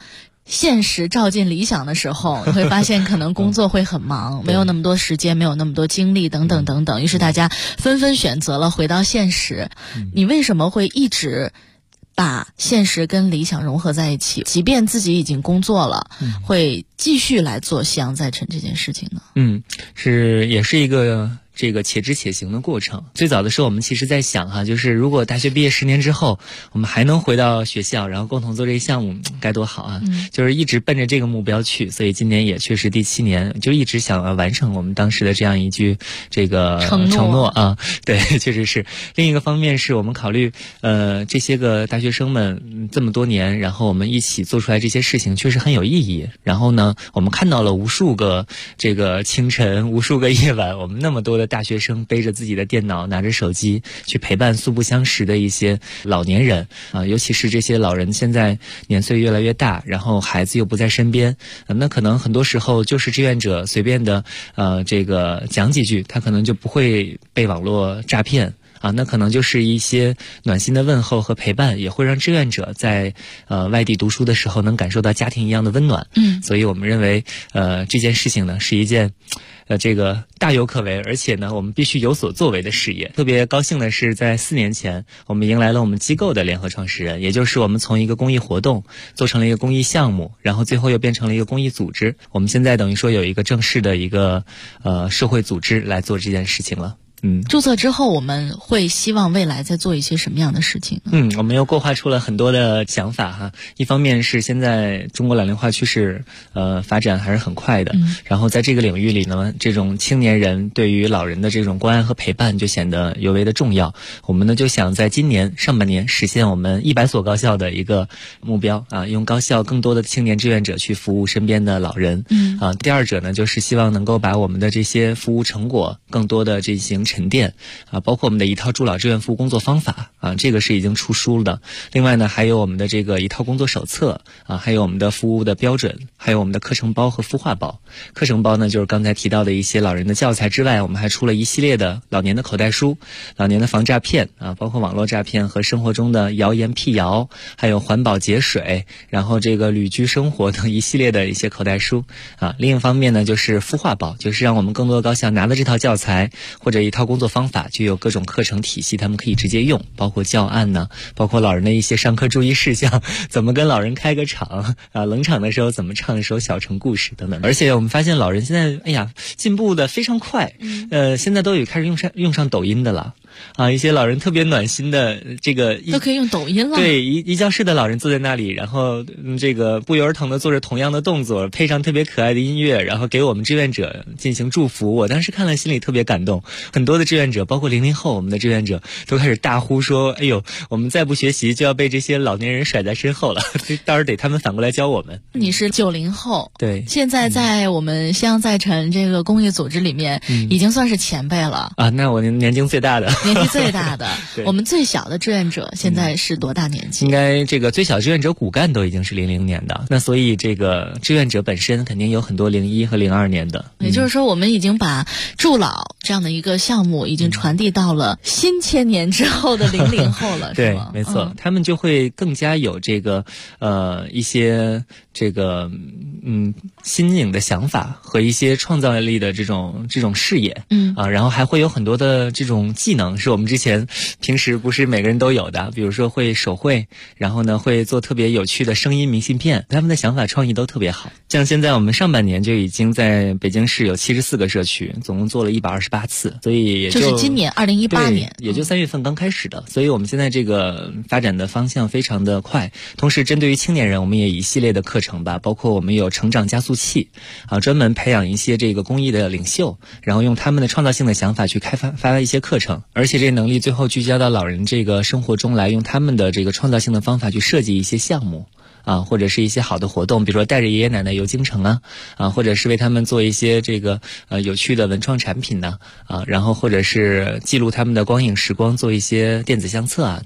现实照进理想的时候，你会发现可能工作会很忙，没有那么多时间，没有那么多精力等等等等，于是大家纷纷选择了回到现实。你为什么会一直把现实跟理想融合在一起，即便自己已经工作了，会继续来做夕阳在晨这件事情呢？ 也是一个这个且知且行的过程。最早的时候我们其实在想就是如果大学毕业10年之后我们还能回到学校，然后共同做这个项目该多好啊。就是一直奔着这个目标去，所以今年也确实第7年，就一直想要完成我们当时的这样一句这个承诺啊。对，确实是。另一个方面是我们考虑这些个大学生们这么多年，然后我们一起做出来这些事情确实很有意义。然后呢，我们看到了无数个这个清晨，无数个夜晚，我们那么多的大学生背着自己的电脑，拿着手机去陪伴素不相识的一些老年人啊，尤其是这些老人现在年岁越来越大，然后孩子又不在身边，那可能很多时候就是志愿者随便的这个讲几句，他可能就不会被网络诈骗。那可能就是一些暖心的问候和陪伴，也会让志愿者在外地读书的时候能感受到家庭一样的温暖。所以我们认为这件事情呢是一件这个大有可为，而且呢我们必须有所作为的事业。特别高兴的是，在4年前我们迎来了我们机构的联合创始人，也就是我们从一个公益活动做成了一个公益项目，然后最后又变成了一个公益组织。我们现在等于说有一个正式的一个社会组织来做这件事情了。 注册之后我们会希望未来再做一些什么样的事情呢？ 我们又构画出了很多的想法哈。一方面是现在中国老龄化趋势发展还是很快的，然后在这个领域里呢，这种青年人对于老人的这种关爱和陪伴就显得尤为的重要。我们呢就想在今年上半年实现我们100所高校的一个目标啊，用高校更多的青年志愿者去服务身边的老人。第二者呢就是希望能够把我们的这些服务成果更多的进行沉淀啊，包括我们的一套助老志愿服务工作方法啊，这个是已经出书的。另外呢，还有我们的这个一套工作手册啊，还有我们的服务的标准，还有我们的课程包和孵化包。课程包呢，就是刚才提到的一些老人的教材之外，我们还出了一系列的老年的口袋书，老年的防诈骗啊，包括网络诈骗和生活中的谣言辟谣，还有环保节水，然后这个旅居生活等一系列的一些口袋书啊。另一方面呢，就是孵化包，就是让我们更多的高校拿了这套教材或者一套工作方法，就有各种课程体系他们可以直接用，包括教案呢，包括老人的一些上课注意事项，怎么跟老人开个场啊，冷场的时候怎么唱一首小城故事等等。而且我们发现老人现在进步的非常快，现在都有开始用上抖音的了啊，一些老人特别暖心的这个都可以用抖音了。 对，一教室的老人坐在那里，然后这个不约而同的做着同样的动作，配上特别可爱的音乐，然后给我们志愿者进行祝福。我当时看了心里特别感动，很多的志愿者包括00后我们的志愿者都开始大呼说，哎呦，我们再不学习就要被这些老年人甩在身后了，到时候得他们反过来教我们。 你是90后， 对， 现在在我们夕阳在晨这个公益组织里面已经算是前辈了啊。那我年纪最大的年纪最大的我们最小的志愿者现在是多大年纪？ 应该这个最小志愿者骨干都已经是00年的，那所以这个志愿者本身肯定有很多01和02年的。 也就是说我们已经把助老这样的一个项目已经传递到了新千年之后的00后了是吗？ 对，没错，他们就会更加有这个一些这个新颖的想法和一些创造力的这种视野然后还会有很多的这种技能是我们之前平时不是每个人都有的，比如说会手绘，然后呢会做特别有趣的声音明信片，他们的想法创意都特别好。像现在我们上半年就已经在北京市有74个社区，总共做了128次，所以也就是今年2018年也就3月份刚开始的，所以我们现在这个发展的方向非常的快。同时针对于青年人，我们也一系列的课程吧，包括我们有成长加速器啊，专门培养一些这个公益的领袖，然后用他们的创造性的想法去发一些课程，而且这能力最后聚焦到老人这个生活中来，用他们的这个创造性的方法去设计一些项目啊，或者是一些好的活动，比如说带着爷爷奶奶游京城啊，或者是为他们做一些这个有趣的文创产品呢然后或者是记录他们的光影时光，做一些电子相册啊等等。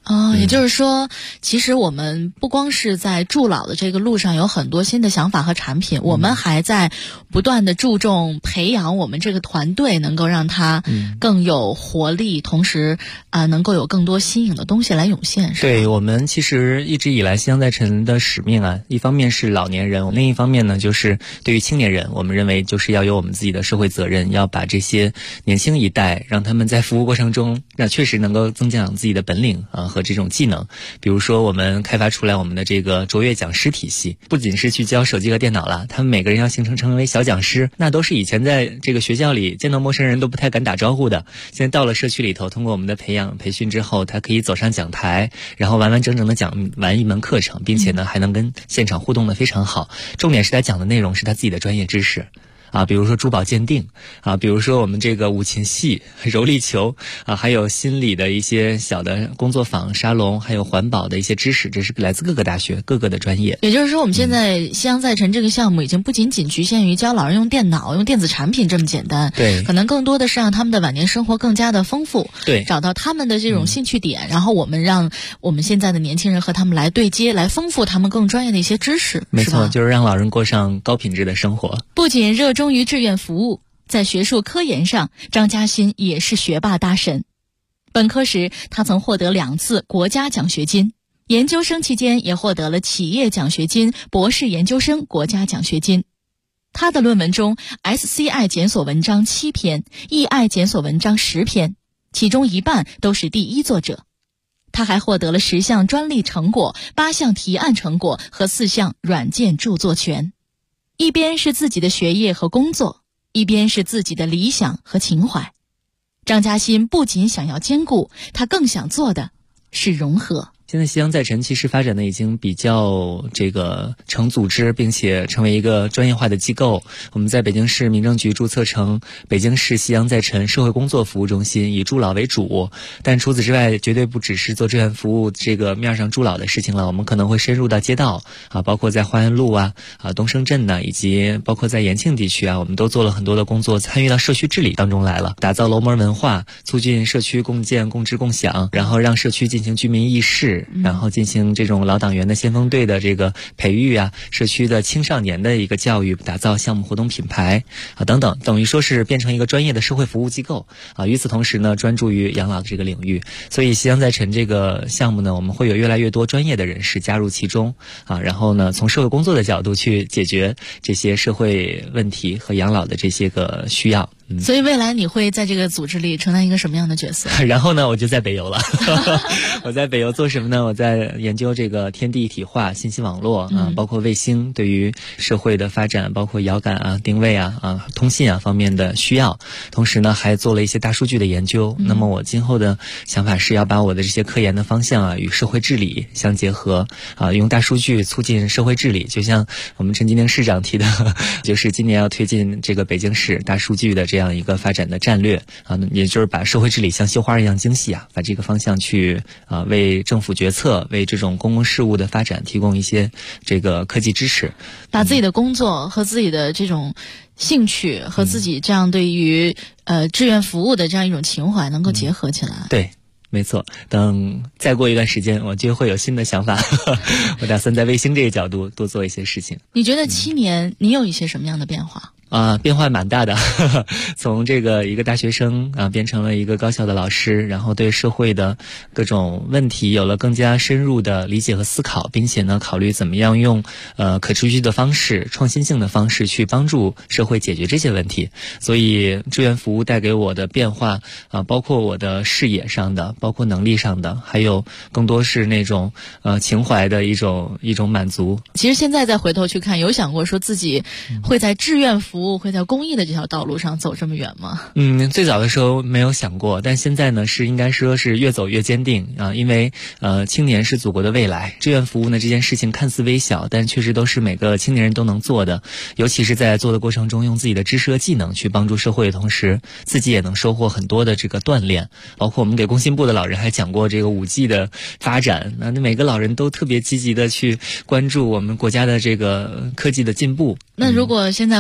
也就是说，其实我们不光是在助老的这个路上有很多新的想法和产品，我们还在不断的注重培养我们这个团队，能够让它更有活力，同时能够有更多新颖的东西来涌现。 对，我们其实一直以来夕阳在晨的使命啊，一方面是老年人，另一方面呢就是对于青年人，我们认为就是要有我们自己的社会责任，要把这些年轻一代让他们在服务过程中确实能够增强自己的本领和这种技能。比如说我们开发出来我们的这个卓越讲师体系，不仅是去教手机和电脑了，他们每个人要形成为小讲师，那都是以前在这个学校里见到陌生人都不太敢打招呼的，现在到了社区里头，通过我们的培训之后，他可以走上讲台，然后完完整整的讲完一门课程，并且呢还能跟现场互动的非常好。重点是他讲的内容是他自己的专业知识比如说珠宝鉴定比如说我们这个五禽戏、柔力球还有心理的一些小的工作坊、沙龙，还有环保的一些知识，这是来自各个大学、各个的专业。 也就是说，我们现在夕阳在晨这个项目已经不仅仅局限于教老人用电脑、用电子产品这么简单， 对， 可能更多的是让他们的晚年生活更加的丰富， 对， 找到他们的这种兴趣点，然后我们让我们现在的年轻人和他们来对接，来丰富他们更专业的一些知识。 没错，就是让老人过上高品质的生活。 不仅热衷于志愿服务，在学术科研上，张嘉欣也是学霸大神。本科时，他曾获得2次国家奖学金，研究生期间也获得了企业奖学金、博士研究生国家奖学金。他的论文中 SCI 检索文章7篇， EI 检索文章10篇，其中1半都是第一作者。他还获得了10项专利成果、8项提案成果和4项软件著作权。一边是自己的学业和工作，一边是自己的理想和情怀。张嘉欣不仅想要兼顾，他更想做的是融合。 现在夕阳在晨其实发展的已经比较成组织，并且成为一个专业化的机构。我们在北京市民政局注册成北京市夕阳在晨社会工作服务中心，以助老为主。但除此之外，绝对不只是做志愿服务这个面上助老的事情了，我们可能会深入到街道包括在花园路东升镇以及包括在延庆地区我们都做了很多的工作，参与到社区治理当中来了，打造楼门文化，促进社区共建、共治、共享，然后让社区进行居民议事，然后进行这种老党员的先锋队的这个培育社区的青少年的一个教育，打造项目活动品牌等等，等于说是变成一个专业的社会服务机构与此同时呢，专注于养老的这个领域。所以夕阳在晨这个项目呢，我们会有越来越多专业的人士加入其中然后呢，从社会工作的角度去解决这些社会问题和养老的这些个需要。 所以未来你会在这个组织里承担一个什么样的角色？ 然后呢，我就在北邮了。我在北邮做什么呢？我在研究这个天地一体化、信息网络包括卫星对于社会的发展，包括遥感定位通信方面的需要。同时呢，还做了一些大数据的研究。那么我今后的想法是要把我的这些科研的方向与社会治理相结合用大数据促进社会治理。就像我们陈吉宁市长提的，就是今年要推进这个北京市大数据的这样一个发展的战略也就是把社会治理像绣花一样精细把这个方向去为政府决策、为这种公共事务的发展提供一些这个科技支持， 把自己的工作和自己的这种兴趣和自己这样对于志愿服务的这样一种情怀能够结合起来。 对，没错，等再过一段时间我就会有新的想法我打算在卫星这个角度多做一些事情。 你觉得7年你有一些什么样的变化？ 变化蛮大的从这个一个大学生变成了一个高校的老师，然后对社会的各种问题有了更加深入的理解和思考，并且呢考虑怎么样用可持续的方式、创新性的方式去帮助社会解决这些问题。所以志愿服务带给我的变化包括我的视野上的，包括能力上的，还有更多是那种情怀的一种满足。 其实现在再回头去看，有想过说自己会在志愿服务、会在公益的这条道路上走这么远吗？ 最早的时候没有想过，但现在呢应该说是越走越坚定因为青年是祖国的未来。志愿服务呢这件事情看似微小，但确实都是每个青年人都能做的，尤其是在做的过程中用自己的知识和技能去帮助社会的同时，自己也能收获很多的这个锻炼。包括我们给工信部的老人还讲过这个5G 的发展，那每个老人都特别积极的去关注我们国家的这个科技的进步。 那如果现在回到7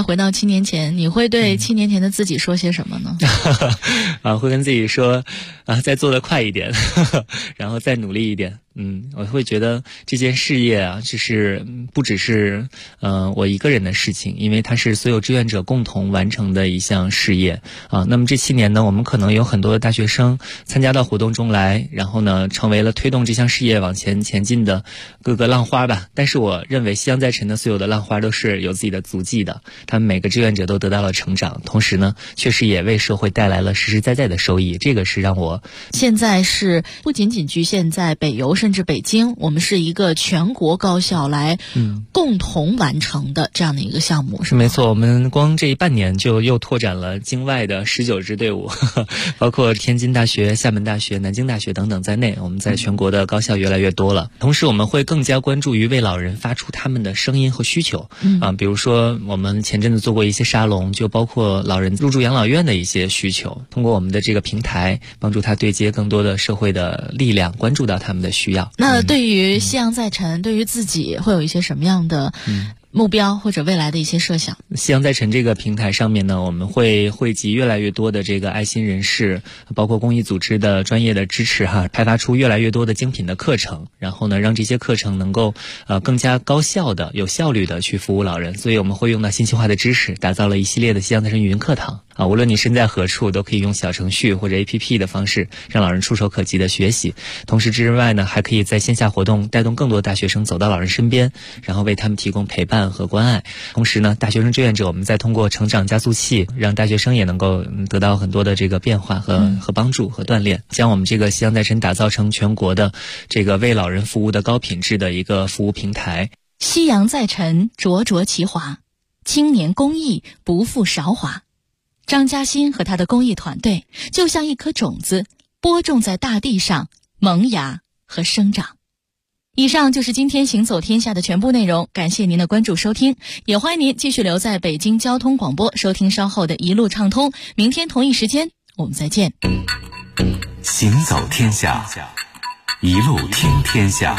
7年前，你会对7年前的自己说些什么呢？ 会跟自己说，再做得快一点，然后再努力一点。我会觉得这件事业啊，就是不只是我一个人的事情，因为它是所有志愿者共同完成的一项事业啊。那么这7年呢，我们可能有很多的大学生参加到活动中来，然后呢，成为了推动这项事业往前进的各个浪花吧。但是我认为夕阳在晨的所有的浪花都是有自己的足迹的，他们每个志愿者都得到了成长，同时呢，确实也为社会带来了实实在在的收益。这个是让我现在是不仅仅局限在北邮甚至北京，我们是一个全国高校来共同完成的这样的一个项目，是吗？ 没错，我们光这半年就又拓展了境外的19支队伍，包括天津大学、厦门大学、南京大学等等在内，我们在全国的高校越来越多了。同时我们会更加关注于为老人发出他们的声音和需求比如说我们前阵子做过一些沙龙，就包括老人入住养老院的一些需求，通过我们的这个平台帮助他对接更多的社会的力量，关注到他们的需要。 那对于夕阳在晨，对于自己会有一些什么样的目标或者未来的一些设想？ 夕阳在晨这个平台上面呢，我们会汇集越来越多的这个爱心人士，包括公益组织的专业的支持开发出越来越多的精品的课程，然后呢，让这些课程能够更加高效的、有效率的去服务老人。所以我们会用到信息化的知识，打造了一系列的夕阳在晨语音课堂无论你身在何处，都可以用小程序或者 APP 的方式，让老人触手可及的学习。同时之外呢，还可以在线下活动带动更多大学生走到老人身边，然后为他们提供陪伴和关爱。同时呢，大学生志愿者我们再通过成长加速器，让大学生也能够得到很多的这个变化和帮助和锻炼，将我们这个夕阳在晨打造成全国的这个为老人服务的高品质的一个服务平台。 夕阳在晨，灼灼其华，青年公益不负韶华。张嘉欣和他的公益团队就像一颗种子，播种在大地上，萌芽和生长。以上就是今天行走天下的全部内容，感谢您的关注收听，也欢迎您继续留在北京交通广播收听稍后的一路畅通。明天同一时间我们再见。 行走天下，一路听天下。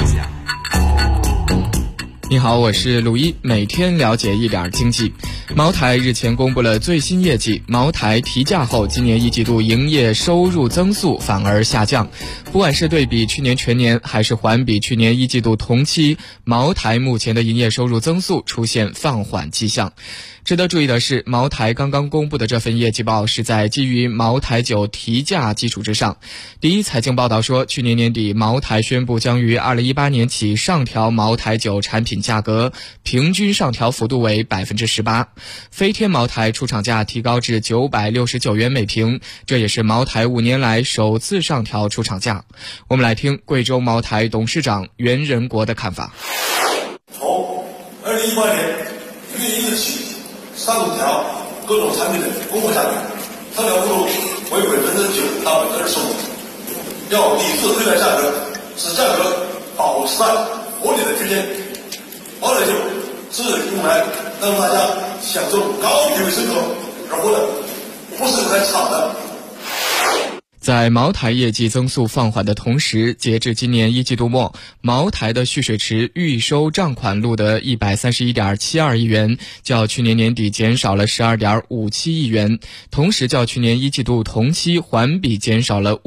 你好，我是鲁一，每天了解一点经济。茅台日前公布了最新业绩，茅台提价后今年一季度营业收入增速反而下降，不管是对比去年全年还是环比去年一季度同期，茅台目前的营业收入增速出现放缓迹象。值得注意的是，茅台刚刚公布的这份业绩报是在基于茅台酒提价基础之上。第一财经报道说，去年年底茅台宣布将于2018年起上调茅台酒产品价格，平均上调幅度为 18%。飞天茅台出厂价提高至969元每瓶，这也是茅台5年来首次上调出厂价。我们来听贵州茅台董事长袁仁国的看法。 从2018年1月1日起上调各种产品的供货价格，上调幅度为9%到25%，要理智对待价格，使价格保持在合理的区间。茅台酒是用来让大家享受高品位生活而活的，不是用来炒的。 在茅台业绩增速放缓的同时，截至今年一季度末，茅台的蓄水池预收账款录得131.72亿元，较去年年底减少了12.57亿元，同时较去年一季度同期环比减少了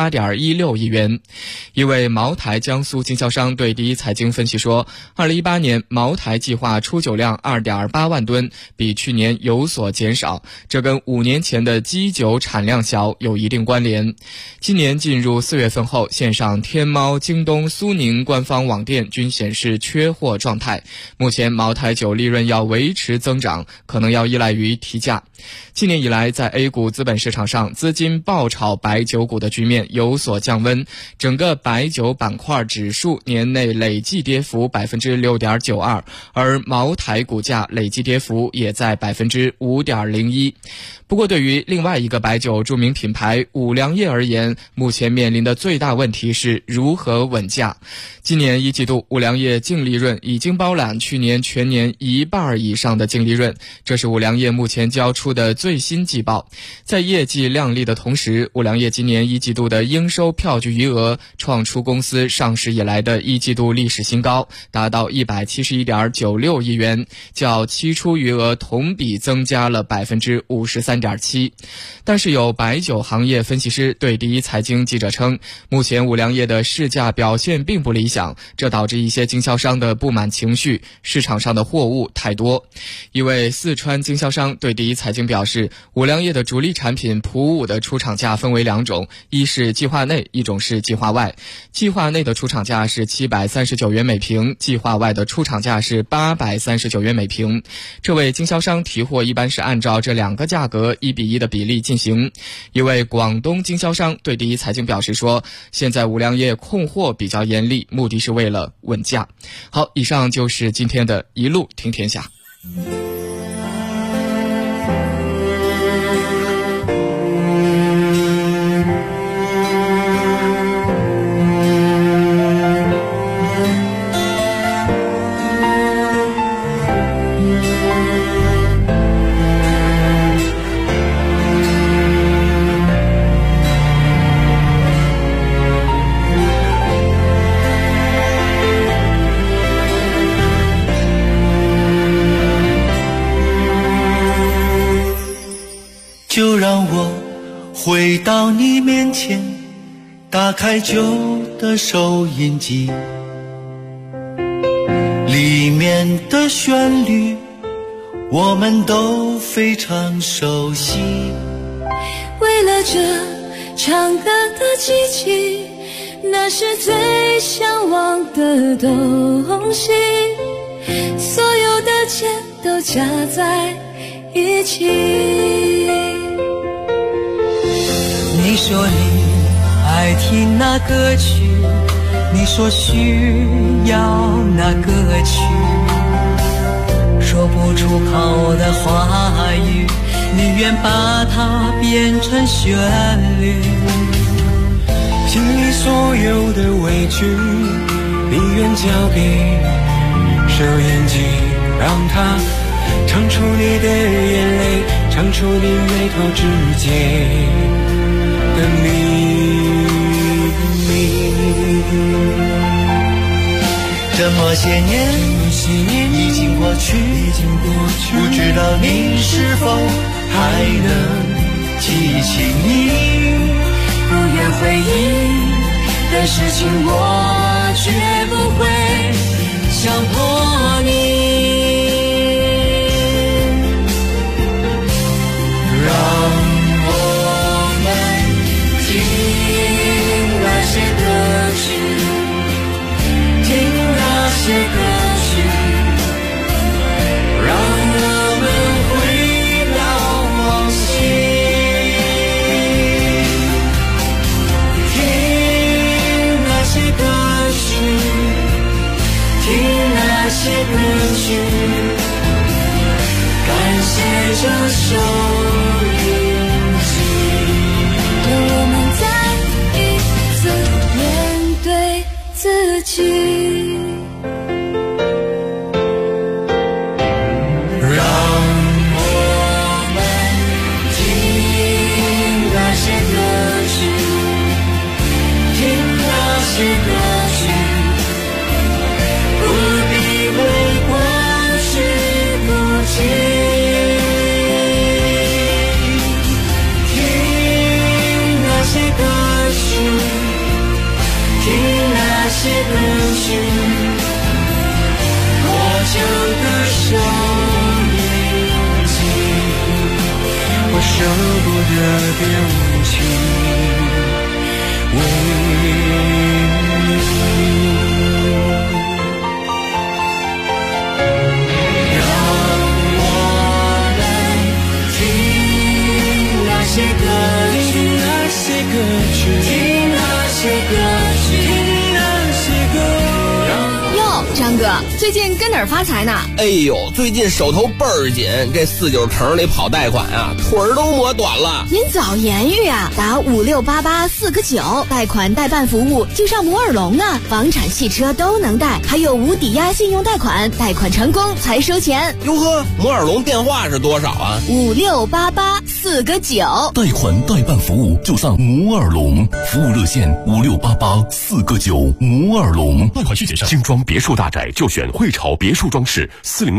58.16亿元。一位茅台江苏经销商对第一财经分析说，2018年茅台计划出酒量2.8万吨，比去年有所减少，这跟5年前的基酒产量小有一定关联。今年进入4月份后，线上天猫、京东、苏宁官方网店均显示缺货状态。目前茅台酒利润要维持增长，可能要依赖于提价。今年以来，在 A 股资本市场上，资金爆炒白酒股的局面有所降温，整个白酒板块指数年内累计跌幅 6.92%， 而茅台股价累计跌幅也在 5.01%。不过对于另外一个白酒著名品牌五粮业而言，目前面临的最大问题是如何稳价。今年一季度五粮液净利润已经包揽去年全年一半以上的净利润，这是五粮液目前交出的最新季报。在业绩亮丽的同时，五粮液今年一季度的应收票据余额创出公司上市以来的一季度历史新高，达到171.96亿元，较期初余额同比增加了 53.7%。但是有白酒行业分析师对第一财经记者称，目前五粮液的市价表现并不理想，这导致一些经销商的不满情绪，市场上的货物太多。一位四川经销商对第一财经表示，五粮液的主力产品普五的出厂价分为2种，一是计划内，一种是计划外。计划内的出厂价是739元每瓶，计划外的出厂价是839元每瓶。这位经销商提货一般是按照这2个价格1:1的比例进行。一位广东经销商对第一财经表示说，现在五粮液控货比较严厉，目的是为了稳价。好，以上就是今天的一路听天下。 就让我回到你面前，打开旧的收音机，里面的旋律我们都非常熟悉。 为了这唱歌的机器，那是最向往的东西，所有的钱都加在一起。 你说你爱听那歌曲，你说需要那歌曲，说不出口的话语，你愿把它变成旋律。心里所有的委屈，你愿交给收音机，让它唱出你的眼泪，唱出你眉头之间的秘密。这么些年已经过去，不知道你是否还能记起你不愿回忆的事情，我绝不会强迫你。这歌曲让我们回到往昔，听那些歌曲，听那些歌曲，感谢这收音机，让我们再一次面对自己。这歌曲，我就的收音机，我舍不得丢弃为你。让我们听那些歌曲，听那些歌曲，听那些歌曲。 哟，张哥， 最近跟哪儿发财呢？ 哎呦，最近手头倍儿紧，这49城里跑贷款啊，腿儿都磨短了。 您早言语啊，打56884个9，贷款代办服务就上摩尔龙啊，房产、汽车都能贷，还有无抵押信用贷款，贷款成功才收钱。 哟呵，摩尔龙电话是多少啊 ？56884个9， 贷款代办服务就上摩尔龙，服务热线56884个9，摩尔龙。 贷款细节上，精装别墅大宅就选汇潮别墅装饰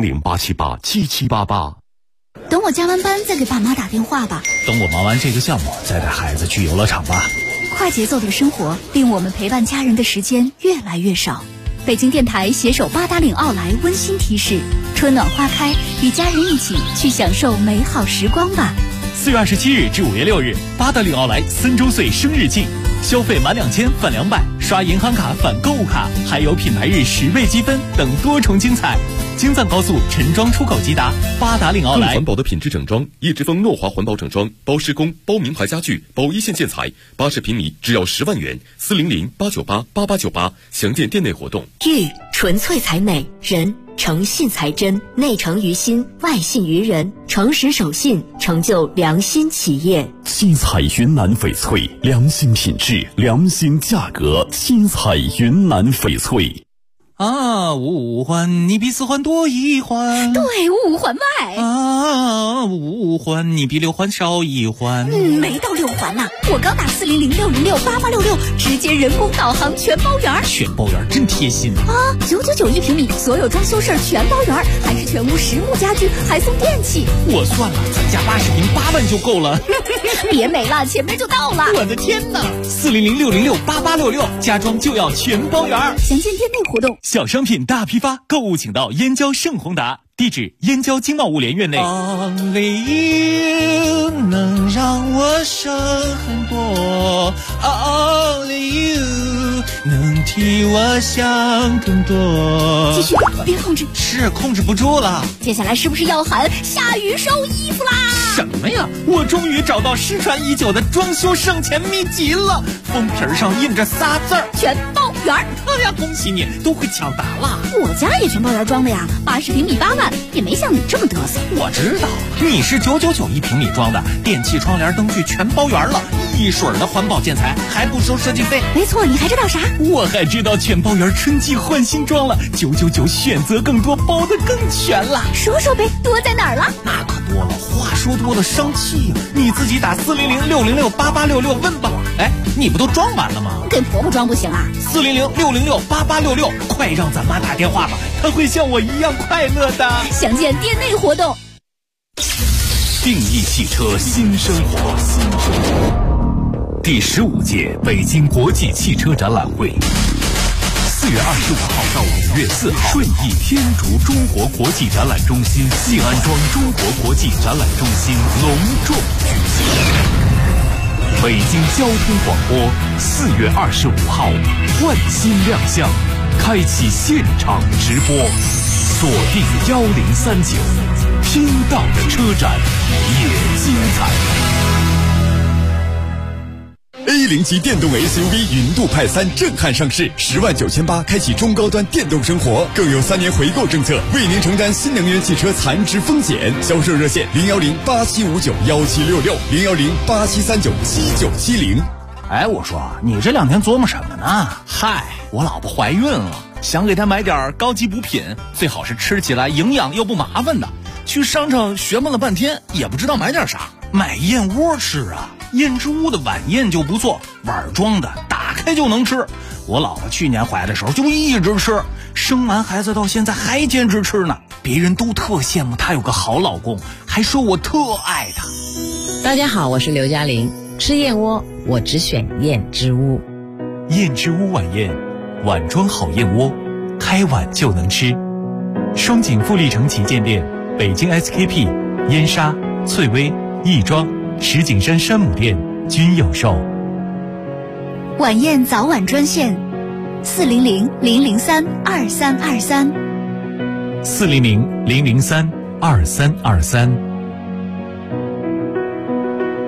，400-878-7788。 等我加完班再给爸妈打电话吧。 等我忙完这个项目再带孩子去游乐场吧。 快节奏的生活令我们陪伴家人的时间越来越少。北京电台携手八达岭奥莱温馨提示：春暖花开，与家人一起去享受美好时光吧。 4月27日至5月6日，八达岭奥莱3周岁生日庆，消费满2000返200，刷银行卡返购物卡，还有品牌日10倍积分等多重精彩。京藏高速陈庄出口即达，八达岭奥莱。 更环保的品质整装，叶之峰诺华环保整装，包施工，包名牌家具，包一线建材，80平米只要10万元，400-898-8898，详见店内活动。 玉纯粹才美，人诚信才真，内诚于心，外信于人，诚实守信，成就良心企业。 七彩云南翡翠，良心品质，良心价格，七彩云南翡翠。 啊，五环你比4环多1环， 对，5环外。 啊，5环你比6环少1环。 没到6环呢，我刚打400-606-8866，直接人工导航全包圆。 全包圆真贴心啊！999一平米，所有装修事儿全包圆，还是全屋实木家具，还送电器。 我算了，咱家80平8万就够了。 别没了，前面就到了。 我的天哪！400-606-8866，家装就要全包圆。 详见店内活动。 小商品大批发，购物请到燕郊盛宏达，地址燕郊经贸物联院内。 Only you 能让我省很多 ，Only you 能替我想更多。 继续，别控制， 是控制不住了。 接下来是不是要喊下雨收衣服啦？ 什么呀？我终于找到失传已久的装修省钱秘籍了，封皮上印着仨字儿： 全包圆。 哎呀，恭喜你，都会抢答了。 我家也全包圆装的呀，80平米8万，也没像你这么嘚瑟。 我知道，你是999一平米装的，电器、窗帘、灯具全包圆了，一水儿的环保建材，还不收设计费。 没错，你还知道啥？ 我还知道全包圆春季换新装了，999选择更多，包得更全了。 说说呗，多在哪儿了？ 那可多了，话说多了伤气呀。你自己打400-606-8866问吧。哎，你不都装完了吗？ 给婆婆装不行啊 ？400-606-8866，快让咱妈打电话吧，她会像我一样快乐的。 详见店内活动。 定义汽车新生活，第15届北京国际汽车展览会，4月25号到5月4号，顺义天竺中国国际展览中心西安庄中国国际展览中心隆重举行。北京交通广播4月25号换新亮相，开启现场直播，锁定1039，听到的车展也精彩。A0级电动 SUV 云度派3震撼上市，10.98万开启中高端电动生活，更有3年回购政策，为您承担新能源汽车残值风险。销售热线010-8759-1766，010-8739-7970。 哎，我说你这2天琢磨什么呢？嗨，我老婆怀孕了，想给她买点高级补品，最好是吃起来营养又不麻烦的。去商场学问了半天，也不知道买点啥，买燕窝吃啊。燕之屋的晚宴就不错，碗装的，打开就能吃。我老婆去年怀的时候就一直吃，生完孩子到现在还坚持吃呢。别人都特羡慕她有个好老公，还说我特爱她。 大家好，我是刘嘉玲。吃燕窝我只选燕之屋。 燕之屋晚宴，碗装好燕窝，开碗就能吃。双井富力城旗舰店、北京 SKP、燕莎、翠微、亦庄、石景山山姆店均有售。 晚宴早晚专线400-003-2323 400-003-2323。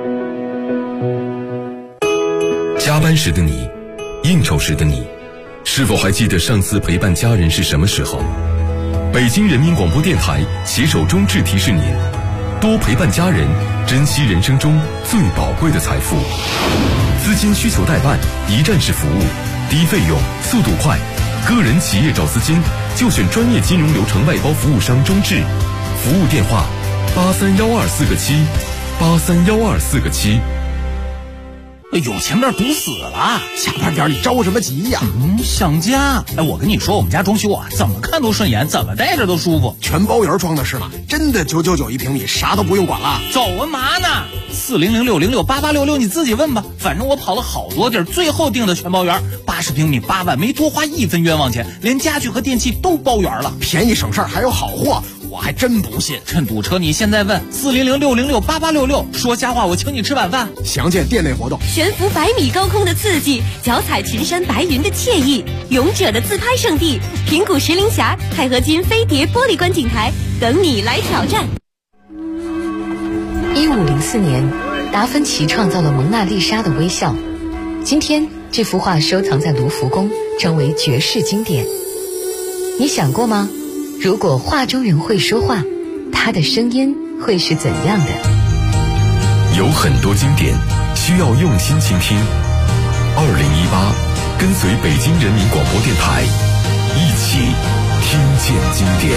加班时的你，应酬时的你， 是否还记得上次陪伴家人是什么时候？北京人民广播电台携手中智提示您：多陪伴家人，珍惜人生中最宝贵的财富。资金需求代办，一站式服务，低费用，速度快。个人企业找资金，就选专业金融流程外包服务商中智。服务电话：83124个7，83124个7。 有前面堵死了，下班点你着什么急呀？想家。我跟你说，我们家装修啊，怎么看都顺眼，怎么待着都舒服。 全包圆装的是吗？真的999一平米，啥都不用管了。 走啊嘛呢？4006068866，你自己问吧。反正我跑了好多地儿，最后定的全包圆，80平米8万，没多花1分冤枉钱，连家具和电器都包圆了， 便宜省事儿，还有好货。我还真不信， 趁堵车你现在问4006068866，说瞎话我请你吃晚饭。 详见店内活动。 悬浮100米高空的刺激，脚踩群山白云的惬意，勇者的自拍圣地平谷石林峡钛合金飞碟玻璃观景台等你来挑战。 1504年，达芬奇创造了蒙娜丽莎的微笑，今天这幅画收藏在卢浮宫，成为绝世经典。你想过吗？如果画中人会说话，他的声音会是怎样的？ 有很多经典需要用心倾听。2018，跟随北京人民广播电台，一起听见经典。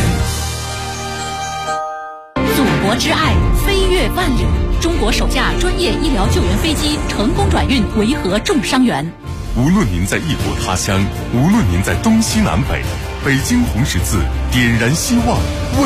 祖国之爱，飞越万里。中国首架专业医疗救援飞机成功转运维和重伤员。 无论您在异国他乡，无论您在东西南北，北京红十字点燃希望。